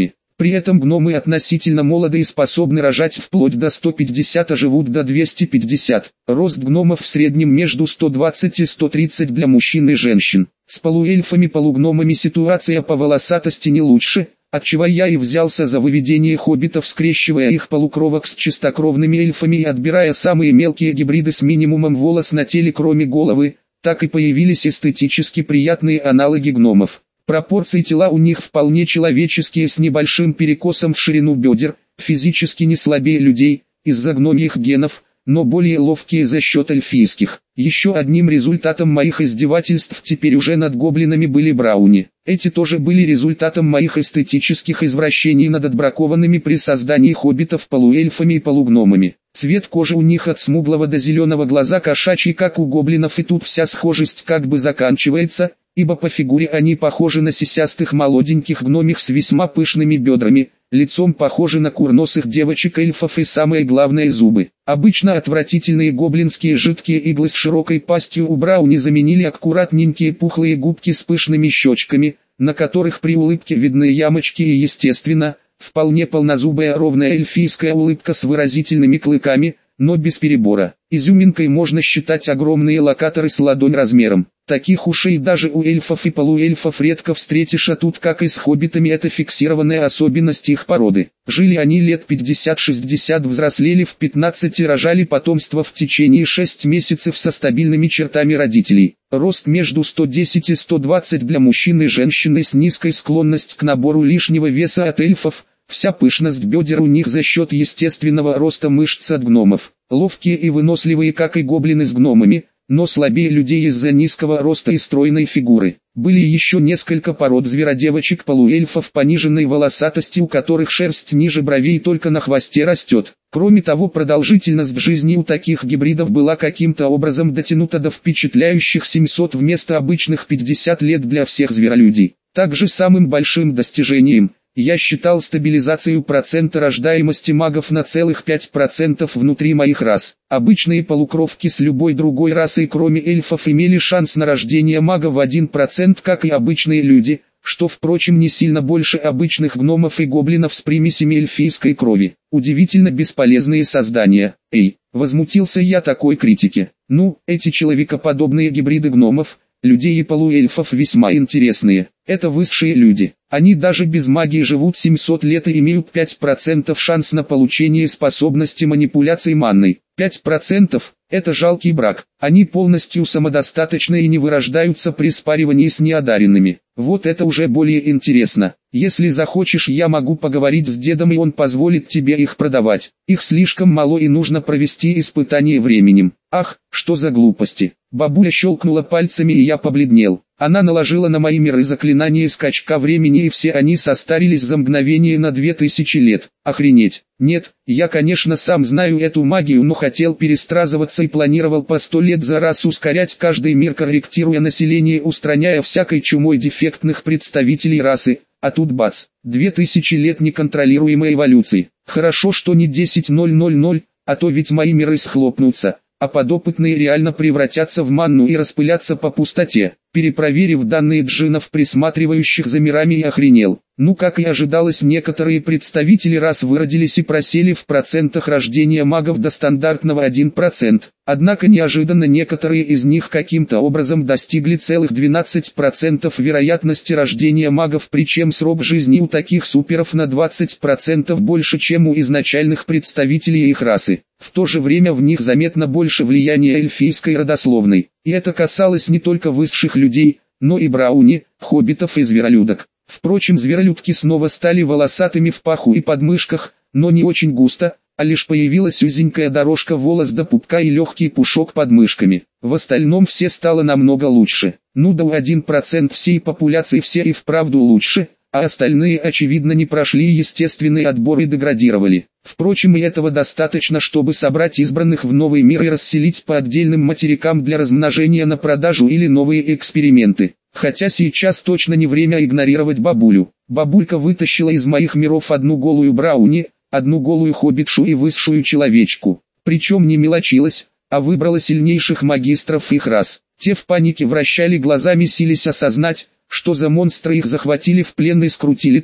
При этом гномы относительно молоды и способны рожать вплоть до ста пятидесяти, а живут до двухсот пятидесяти. Рост гномов в среднем между ста двадцатью и ста тридцатью для мужчин и женщин. С полуэльфами-полугномами ситуация по волосатости не лучше, отчего я и взялся за выведение хоббитов, скрещивая их полукровок с чистокровными эльфами и отбирая самые мелкие гибриды с минимумом волос на теле кроме головы, так и появились эстетически приятные аналоги гномов. Пропорции тела у них вполне человеческие, с небольшим перекосом в ширину бедер, физически не слабее людей, из-за гномьих генов, но более ловкие за счет эльфийских. Еще одним результатом моих издевательств теперь уже над гоблинами были брауни. Эти тоже были результатом моих эстетических извращений над отбракованными при создании хоббитов полуэльфами и полугномами. Цвет кожи у них от смуглого до зеленого, глаза кошачьи, как у гоблинов, и тут вся схожесть как бы заканчивается, ибо по фигуре они похожи на сисястых молоденьких гномих с весьма пышными бедрами, лицом похожи на курносых девочек-эльфов и, самое главное, зубы. Обычно отвратительные гоблинские жидкие иглы с широкой пастью у брауни заменили аккуратненькие пухлые губки с пышными щечками, на которых при улыбке видны ямочки, и, естественно, вполне полнозубая ровная эльфийская улыбка с выразительными клыками, но без перебора. Изюминкой можно считать огромные локаторы с ладонь размером. Таких ушей даже у эльфов и полуэльфов редко встретишь, а тут, как и с хоббитами, это фиксированная особенность их породы. Жили они лет пятьдесят-шестьдесят, взрослели в пятнадцать и рожали потомство в течение шести месяцев со стабильными чертами родителей. Рост между ста десятью и ста двадцатью для мужчин и женщины с низкой склонностью к набору лишнего веса от эльфов. Вся пышность бедер у них за счет естественного роста мышц от гномов. Ловкие и выносливые, как и гоблины с гномами, но слабее людей из-за низкого роста и стройной фигуры. Были еще несколько пород зверодевочек-полуэльфов пониженной волосатости, у которых шерсть ниже бровей только на хвосте растет. Кроме того, продолжительность жизни у таких гибридов была каким-то образом дотянута до впечатляющих семисот вместо обычных пятидесяти лет для всех зверолюдей. Также самым большим достижением я считал стабилизацию процента рождаемости магов на целых пять процентов внутри моих рас. Обычные полукровки с любой другой расой, кроме эльфов, имели шанс на рождение мага в один процент, как и обычные люди, что, впрочем, не сильно больше обычных гномов и гоблинов с примесями эльфийской крови. Удивительно бесполезные создания. Эй, возмутился я такой критике. Ну, эти человекоподобные гибриды гномов, людей и полуэльфов весьма интересные. Это высшие люди. Они даже без магии живут семьсот лет и имеют пять процентов шанс на получение способности манипуляции манной. пять процентов – это жалкий брак. Они полностью самодостаточны и не вырождаются при спаривании с неодаренными. Вот это уже более интересно. Если захочешь, я могу поговорить с дедом, и он позволит тебе их продавать. Их слишком мало и нужно провести испытание временем. Ах, что за глупости. Бабуля щелкнула пальцами, и я побледнел. Она наложила на мои миры заклинание скачка времени, и все они состарились за мгновение на две тысячи лет. Охренеть. Нет, я, конечно, сам знаю эту магию, но хотел перестразываться и планировал по сто лет за раз ускорять каждый мир, корректируя население, устраняя всякой чумой дефектных представителей расы. А тут бац, две тысячи лет неконтролируемой эволюции. Хорошо, что не десять тысяч, а то ведь мои миры схлопнутся, а подопытные реально превратятся в манну и распылятся по пустоте. Перепроверив данные джинов, присматривающих за мирами, и охренел. Ну, как и ожидалось, некоторые представители рас выродились и просели в процентах рождения магов до стандартного один процент. Однако неожиданно некоторые из них каким-то образом достигли целых двенадцати процентов вероятности рождения магов, причем срок жизни у таких суперов на двадцать процентов больше, чем у изначальных представителей их расы. В то же время в них заметно больше влияния эльфийской родословной. И это касалось не только высших людей, но и брауни, хоббитов и зверолюдок. Впрочем, зверолюдки снова стали волосатыми в паху и подмышках, но не очень густо, а лишь появилась узенькая дорожка волос до пупка и легкий пушок под мышками. В остальном все стало намного лучше. Ну да, у один процент всей популяции все и вправду лучше, а остальные очевидно не прошли естественный отбор и деградировали. Впрочем, и этого достаточно, чтобы собрать избранных в новый мир и расселить по отдельным материкам для размножения на продажу или новые эксперименты. Хотя сейчас точно не время игнорировать бабулю. Бабулька вытащила из моих миров одну голую брауни, одну голую хоббитшу и высшую человечку. Причем не мелочилась, а выбрала сильнейших магистров их рас. Те в панике вращали глазами, сились осознать, что за монстры их захватили в плен и скрутили так,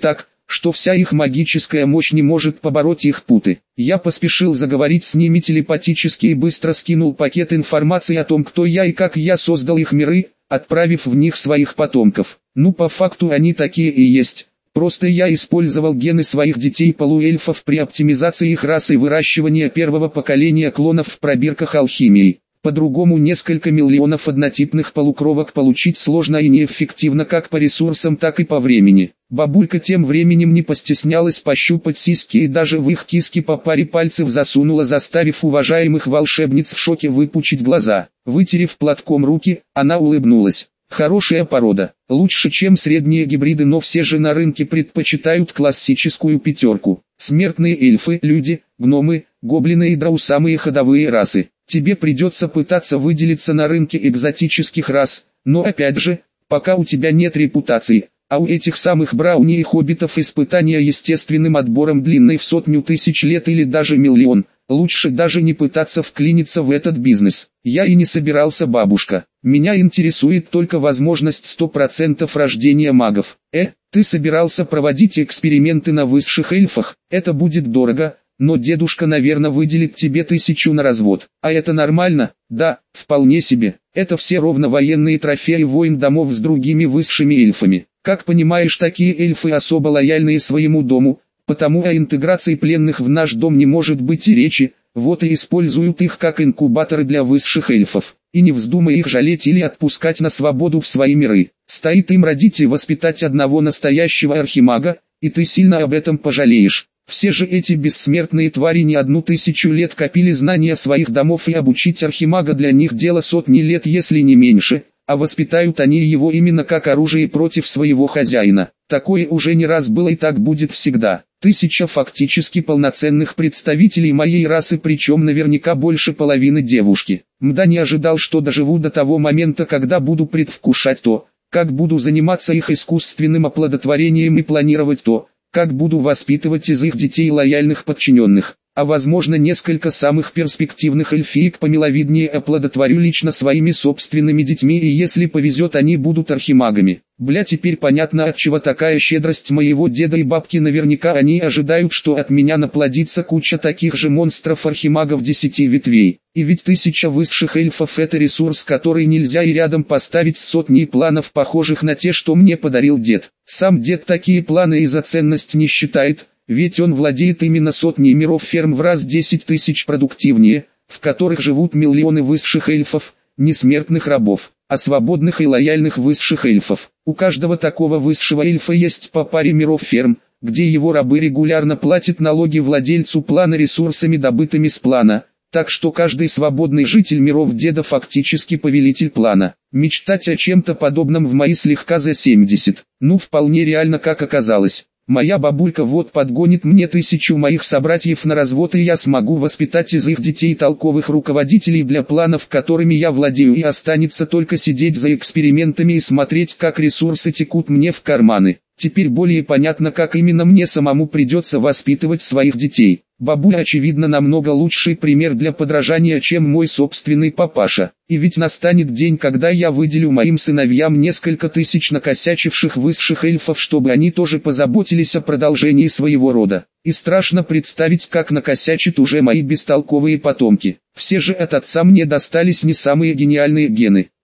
что вся их магическая мощь не может побороть их путы. Я поспешил заговорить с ними телепатически и быстро скинул пакет информации о том, кто я и как я создал их миры, отправив в них своих потомков. Ну, по факту они такие и есть. Просто я использовал гены своих детей-полуэльфов при оптимизации их расы и выращивания первого поколения клонов в пробирках алхимии. По-другому несколько миллионов однотипных полукровок получить сложно и неэффективно как по ресурсам, так и по времени. Бабулька тем временем не постеснялась пощупать сиськи и даже в их киски по паре пальцев засунула, заставив уважаемых волшебниц в шоке выпучить глаза. Вытерев платком руки, она улыбнулась. Хорошая порода, лучше чем средние гибриды, но все же на рынке предпочитают классическую пятерку. Смертные эльфы, люди, гномы, гоблины и дроу – самые ходовые расы. Тебе придется пытаться выделиться на рынке экзотических рас, но опять же, пока у тебя нет репутации, а у этих самых брауни и хоббитов испытания естественным отбором длиной в сотню тысяч лет или даже миллион, лучше даже не пытаться вклиниться в этот бизнес. Я и не собирался, бабушка. Меня интересует только возможность сто процентов рождения магов. Э, ты собирался проводить эксперименты на высших эльфах? Это будет дорого, но дедушка, наверное, выделит тебе тысячу на развод. А это нормально? Да, вполне себе. Это все ровно военные трофеи войн домов с другими высшими эльфами. Как понимаешь, такие эльфы особо лояльные своему дому, потому о интеграции пленных в наш дом не может быть и речи, вот и используют их как инкубаторы для высших эльфов. И не вздумай их жалеть или отпускать на свободу в свои миры. Стоит им родить и воспитать одного настоящего архимага, и ты сильно об этом пожалеешь. Все же эти бессмертные твари не одну тысячу лет копили знания своих домов, и обучить архимага для них дело сотни лет, если не меньше, а воспитают они его именно как оружие против своего хозяина. Такое уже не раз было и так будет всегда. Тысяча фактически полноценных представителей моей расы, причем наверняка больше половины девушки. Мда, не ожидал, что доживу до того момента, когда буду предвкушать то, как буду заниматься их искусственным оплодотворением и планировать то, как буду воспитывать из их детей лояльных подчиненных, а возможно несколько самых перспективных эльфиек помиловиднее оплодотворю лично своими собственными детьми, и если повезет, они будут архимагами. Бля, теперь понятно, отчего такая щедрость моего деда и бабки. Наверняка они ожидают, что от меня наплодится куча таких же монстров-архимагов десяти ветвей. И ведь тысяча высших эльфов — это ресурс, который нельзя и рядом поставить с сотней планов, похожих на те, что мне подарил дед. Сам дед такие планы и за ценность не считает, ведь он владеет именно сотней миров ферм в раз десять тысяч продуктивнее, в которых живут миллионы высших эльфов, не смертных рабов, а свободных и лояльных высших эльфов. У каждого такого высшего эльфа есть по паре миров ферм, где его рабы регулярно платят налоги владельцу плана ресурсами, добытыми с плана, так что каждый свободный житель миров деда фактически повелитель плана. Мечтать о чем-то подобном в мои слегка за семьдесят, ну вполне реально, как оказалось. Моя бабулька вот подгонит мне тысячу моих собратьев на развод, и я смогу воспитать из их детей толковых руководителей для планов, которыми я владею, и останется только сидеть за экспериментами и смотреть, как ресурсы текут мне в карманы. Теперь более понятно, как именно мне самому придется воспитывать своих детей. Бабуля, очевидно, намного лучший пример для подражания, чем мой собственный папаша. И ведь настанет день, когда я выделю моим сыновьям несколько тысяч накосячивших высших эльфов, чтобы они тоже позаботились о продолжении своего рода. И страшно представить, как накосячат уже мои бестолковые потомки. Все же от отца мне достались не самые гениальные гены.